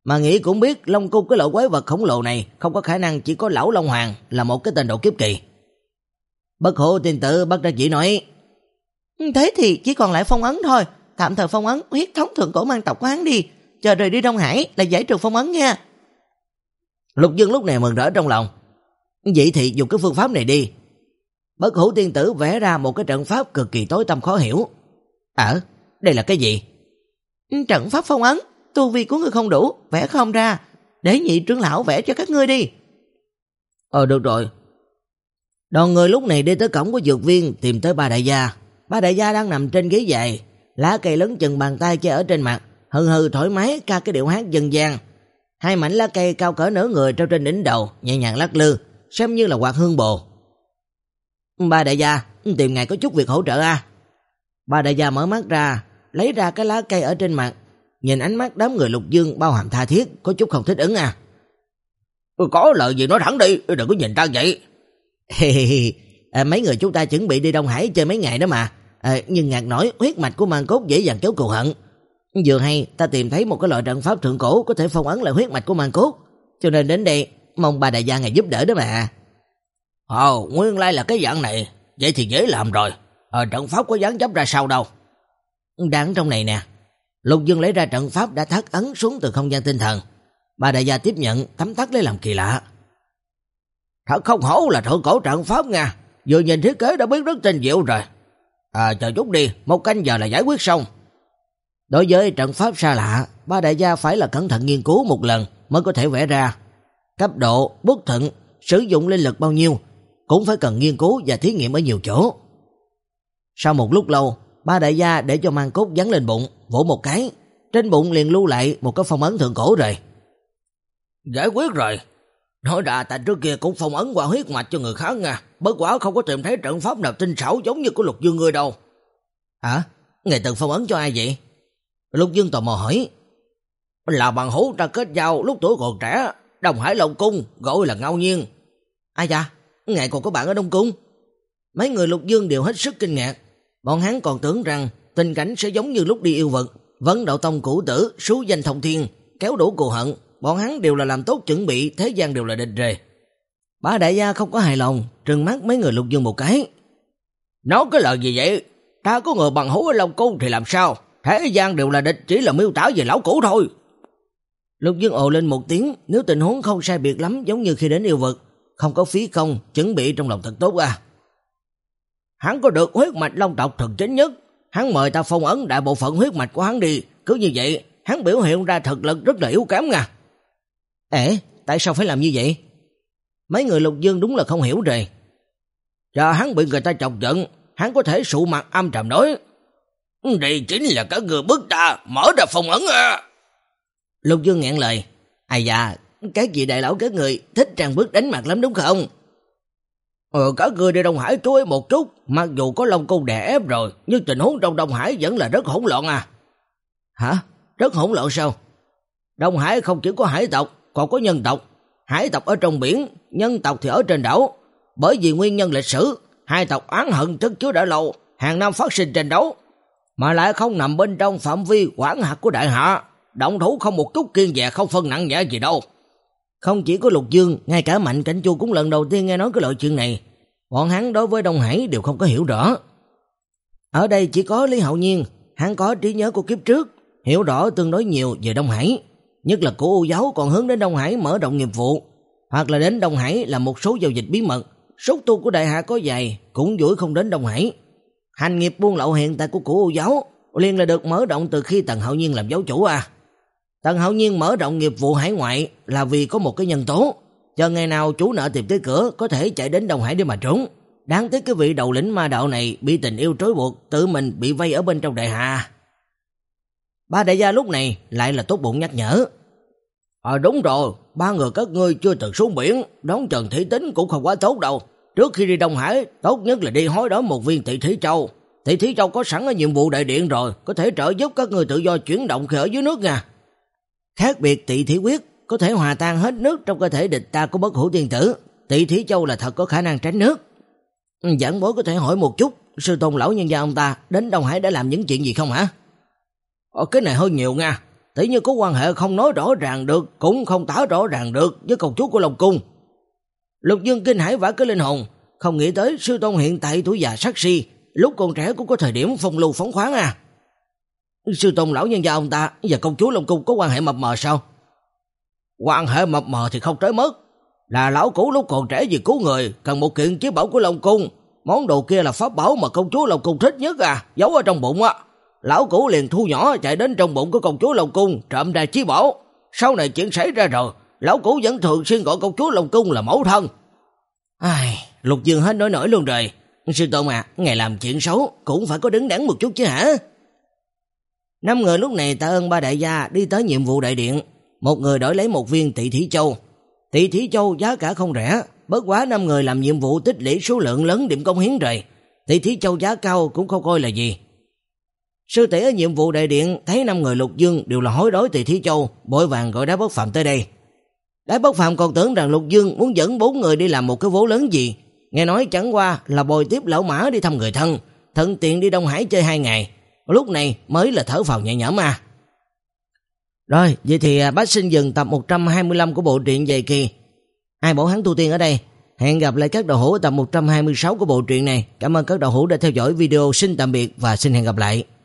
Mà nghĩ cũng biết Long Cung cái loại quái vật khổng lồ này không có khả năng chỉ có lão Long Hoàng là một cái tên độ kiếp kỳ. Bất Hủ Tiên Tử bất đắc dĩ nói: Thế thì chỉ còn lại phong ấn thôi, tạm thời phong ấn huyết thống thượng cổ mang tộc của hắn đi, chờ rời đi Đông Hải là giải trừ phong ấn nha. Lục Dương lúc này mừng rỡ trong lòng. Vậy thì dùng cái phương pháp này đi. Bất Hủ Tiên Tử vẽ ra một cái trận pháp cực kỳ tối tăm khó hiểu. Ờ, đây là cái gì? Trận pháp phong ấn, tu vi của ngươi không đủ, vẽ không ra, để nhị trưởng lão vẽ cho các ngươi đi. Ờ được rồi. Đoàn người lúc này đi tới cổng của dược viên tìm tới ba đại gia. Ba đại gia đang nằm trên ghế dài, lá cây lớn chừng bàn tay che ở trên mặt, hừ hừ thoải mái ca cái điệu hát dân gian. Hai mảnh lá cây cao cỡ nửa người treo trên đỉnh đầu, nhẹ nhàng lắc lư, xem như là quạt hương bồ. Ba đại gia, tìm ngài có chút việc hỗ trợ à? Ba đại gia mở mắt ra, lấy ra cái lá cây ở trên mặt, nhìn ánh mắt đám người Lục Dương bao hàm tha thiết, có chút không thích ứng à. Có lời gì nói thẳng đi, đừng có nhìn ta vậy. à, mấy người chúng ta chuẩn bị đi Đông Hải chơi mấy ngày đó mà, à, nhưng ngạc nổi huyết mạch của mang cốt dễ dàng kéo cừu hận. Vừa hay ta tìm thấy một cái loại trận pháp thượng cổ có thể phong ấn lại huyết mạch của mang cốt, cho nên đến đây mong bà đại gia ngài giúp đỡ đó mà. Ồ, nguyên lai là cái dạng này, vậy thì dễ làm rồi. Ờ, trận pháp có dáng chấp ra sao đâu? Đang trong này nè. Lục Dương lấy ra trận pháp đã thắt ấn xuống từ không gian tinh thần. Bà đại gia tiếp nhận, tấm tắc lấy làm kỳ lạ. Thật không hổ là thượng cổ trận pháp nha, vừa nhìn thiết kế đã biết rất tinh diệu rồi. À, chờ chút đi, một canh giờ là giải quyết xong. Đối với trận pháp xa lạ, ba đại gia phải là cẩn thận nghiên cứu một lần mới có thể vẽ ra. Cấp độ, bút thận, sử dụng linh lực bao nhiêu, cũng phải cần nghiên cứu và thí nghiệm ở nhiều chỗ. Sau một lúc lâu, ba đại gia để cho mang cốt dán lên bụng, vỗ một cái, trên bụng liền lưu lại một cái phong ấn thượng cổ rồi. Giải quyết rồi. Nói ra ta trước kia cũng phong ấn qua huyết mạch cho người khác nha, bất quả không có tìm thấy trận pháp nào tinh xảo giống như của Lục Dương ngươi đâu. Hả? Ngài từng phong ấn cho ai vậy? Lục Dương tò mò hỏi. Là bằng hữu ta kết giao lúc tuổi còn trẻ, Đông Hải Long Cung, gọi là Ngao Nhiên. Ai da, ngài còn có bạn ở Đông Cung? Mấy người Lục Dương đều hết sức kinh ngạc. Bọn hắn còn tưởng rằng tình cảnh sẽ giống như lúc đi yêu vực, vấn đạo tông cũ tử, sú danh thông thiên, kéo đủ cù hận. Bọn hắn đều là làm tốt chuẩn bị, thế gian đều là địch rề. Ba đại gia không có hài lòng, trừng mắt mấy người Lục Dương một cái. Nói cái lời gì vậy? Ta có người bằng hữu ở Long Cung thì làm sao? Thế gian đều là địch, chỉ là miêu tả về lão cũ thôi. Lục Dương ồ lên một tiếng, nếu tình huống không sai biệt lắm giống như khi đến yêu vực, không có phí công, chuẩn bị trong lòng thật tốt à. Hắn có được huyết mạch long tộc thực chính nhất, hắn mời ta phong ấn đại bộ phận huyết mạch của hắn đi, cứ như vậy, hắn biểu hiện ra thực lực rất là yếu kém nha. Ê, tại sao phải làm như vậy? Mấy người Lục Dương đúng là không hiểu rồi. Chờ hắn bị người ta chọc giận, hắn có thể sụ mặt âm trầm nói: đây chính là các người bức ta, mở ra phong ấn à. Lục Dương nghẹn lời: ai da, các vị đại lão các người thích trang bức đánh mặt lắm đúng không? Ờ, các người đi Đông Hải chú ý một chút, mặc dù có Long Cung đè ép rồi, nhưng tình huống trong Đông Hải vẫn là rất hỗn loạn à. Hả? Rất hỗn loạn sao? Đông Hải không chỉ có hải tộc, còn có nhân tộc. Hải tộc ở trong biển, nhân tộc thì ở trên đảo. Bởi vì nguyên nhân lịch sử, hai tộc oán hận chất chứa đã lâu, hàng năm phát sinh tranh đấu, mà lại không nằm bên trong phạm vi quản hạt của đại hạ. Động thủ không một chút kiêng dè, không phân nặng nhẹ gì đâu. Không chỉ có Lục Dương, ngay cả Mạnh Cảnh Chu cũng lần đầu tiên nghe nói cái loại chuyện này. Bọn hắn đối với Đông Hải đều không có hiểu rõ. Ở đây chỉ có Lý Hạo Nhiên, hắn có trí nhớ của kiếp trước, hiểu rõ tương đối nhiều về Đông Hải, nhất là của U giáo còn hướng đến Đông Hải mở rộng nghiệp vụ, hoặc là đến Đông Hải làm một số giao dịch bí mật. Số tu của đại hạ có dài, cũng duỗi không đến Đông Hải. Hành nghiệp buôn lậu hiện tại của của U giáo liền là được mở rộng từ khi Tần Hạo Nhiên làm giáo chủ à. Tần Hạo Nhiên mở rộng nghiệp vụ hải ngoại là vì có một cái nhân tố, chờ ngày nào chủ nợ tìm tới cửa có thể chạy đến Đông Hải để mà trốn. Đáng tiếc cái vị đầu lĩnh ma đạo này bị tình yêu trói buộc, tự mình bị vây ở bên trong đại hạ. Ba đại gia lúc này lại là tốt bụng nhắc nhở. Ờ đúng rồi, ba người các ngươi chưa từng xuống biển, đón Trần Thị Tính cũng không quá tốt đâu. Trước khi đi Đông Hải, tốt nhất là đi hối đoái một viên Tị Thí Châu. Tị Thí Châu có sẵn ở nhiệm vụ đại điện rồi, có thể trợ giúp các ngươi tự do chuyển động khi ở dưới nước nha. Khác biệt Tị Thí Quyết có thể hòa tan hết nước trong cơ thể địch ta của Bất Hủ Tiên Tử. Tị Thí Châu là thật có khả năng tránh nước. Giảng bối có thể hỏi một chút, sư tôn lão nhân gia ông ta đến Đông Hải đã làm những chuyện gì không hả? Ờ, cái này hơi nhiều nha. tự như có quan hệ không nói rõ ràng được, cũng không tả rõ ràng được với công chúa của Long Cung. Lục Dương kinh hãi vả cái linh hồn, không nghĩ tới sư tôn hiện tại tuổi già sát si, lúc còn trẻ cũng có thời điểm phong lưu phóng khoáng à. Sư tôn lão nhân gia ông ta và công chúa Long Cung có quan hệ mập mờ sao? Quan hệ mập mờ thì không tới mất, là lão cũ lúc còn trẻ vì cứu người cần một kiện chí bảo của Long Cung. Món đồ kia là pháp bảo mà công chúa Long Cung thích nhất à, giấu ở trong bụng á. Lão cũ liền thu nhỏ chạy đến trong bụng của công chúa Long Cung trộm ra chí bảo. Sau này chuyện xảy ra rồi, lão cũ vẫn thường xuyên gọi công chúa Long Cung là mẫu thân. Ai, Lục Dương hết nói nổi luôn rồi. Sư tôn à, ngài làm chuyện xấu cũng phải có đứng đắn một chút chứ hả? Năm người lúc này tạ ơn ba đại gia đi tới nhiệm vụ đại điện. Một người đổi lấy một viên Tị Thủy Châu. Tị Thủy Châu giá cả không rẻ, bất quá năm người làm nhiệm vụ tích lũy số lượng lớn điểm công hiến rồi. Tị Thủy Châu giá cao cũng không coi là gì. Sư tỷ ở nhiệm vụ đại điện thấy năm người Lục Dương đều là hối đoái Tị Thủy Châu, vội vàng gọi Đái Bất Phàm tới đây. Đái Bất Phàm còn tưởng rằng Lục Dương muốn dẫn bốn người đi làm một cái vố lớn gì, nghe nói chẳng qua là bồi tiếp lão Mã đi thăm người thân, thuận tiện đi Đông Hải chơi hai ngày. Lúc này mới là thở phào nhẹ nhõm mà. Rồi, vậy thì bác xin dừng tập một trăm hai mươi lăm của bộ truyện Dày Kỳ. Hai bộ hắn tu tiên ở đây. Hẹn gặp lại các đạo hữu tập một trăm hai mươi sáu của bộ truyện này. Cảm ơn các đạo hữu đã theo dõi video. Xin tạm biệt và xin hẹn gặp lại.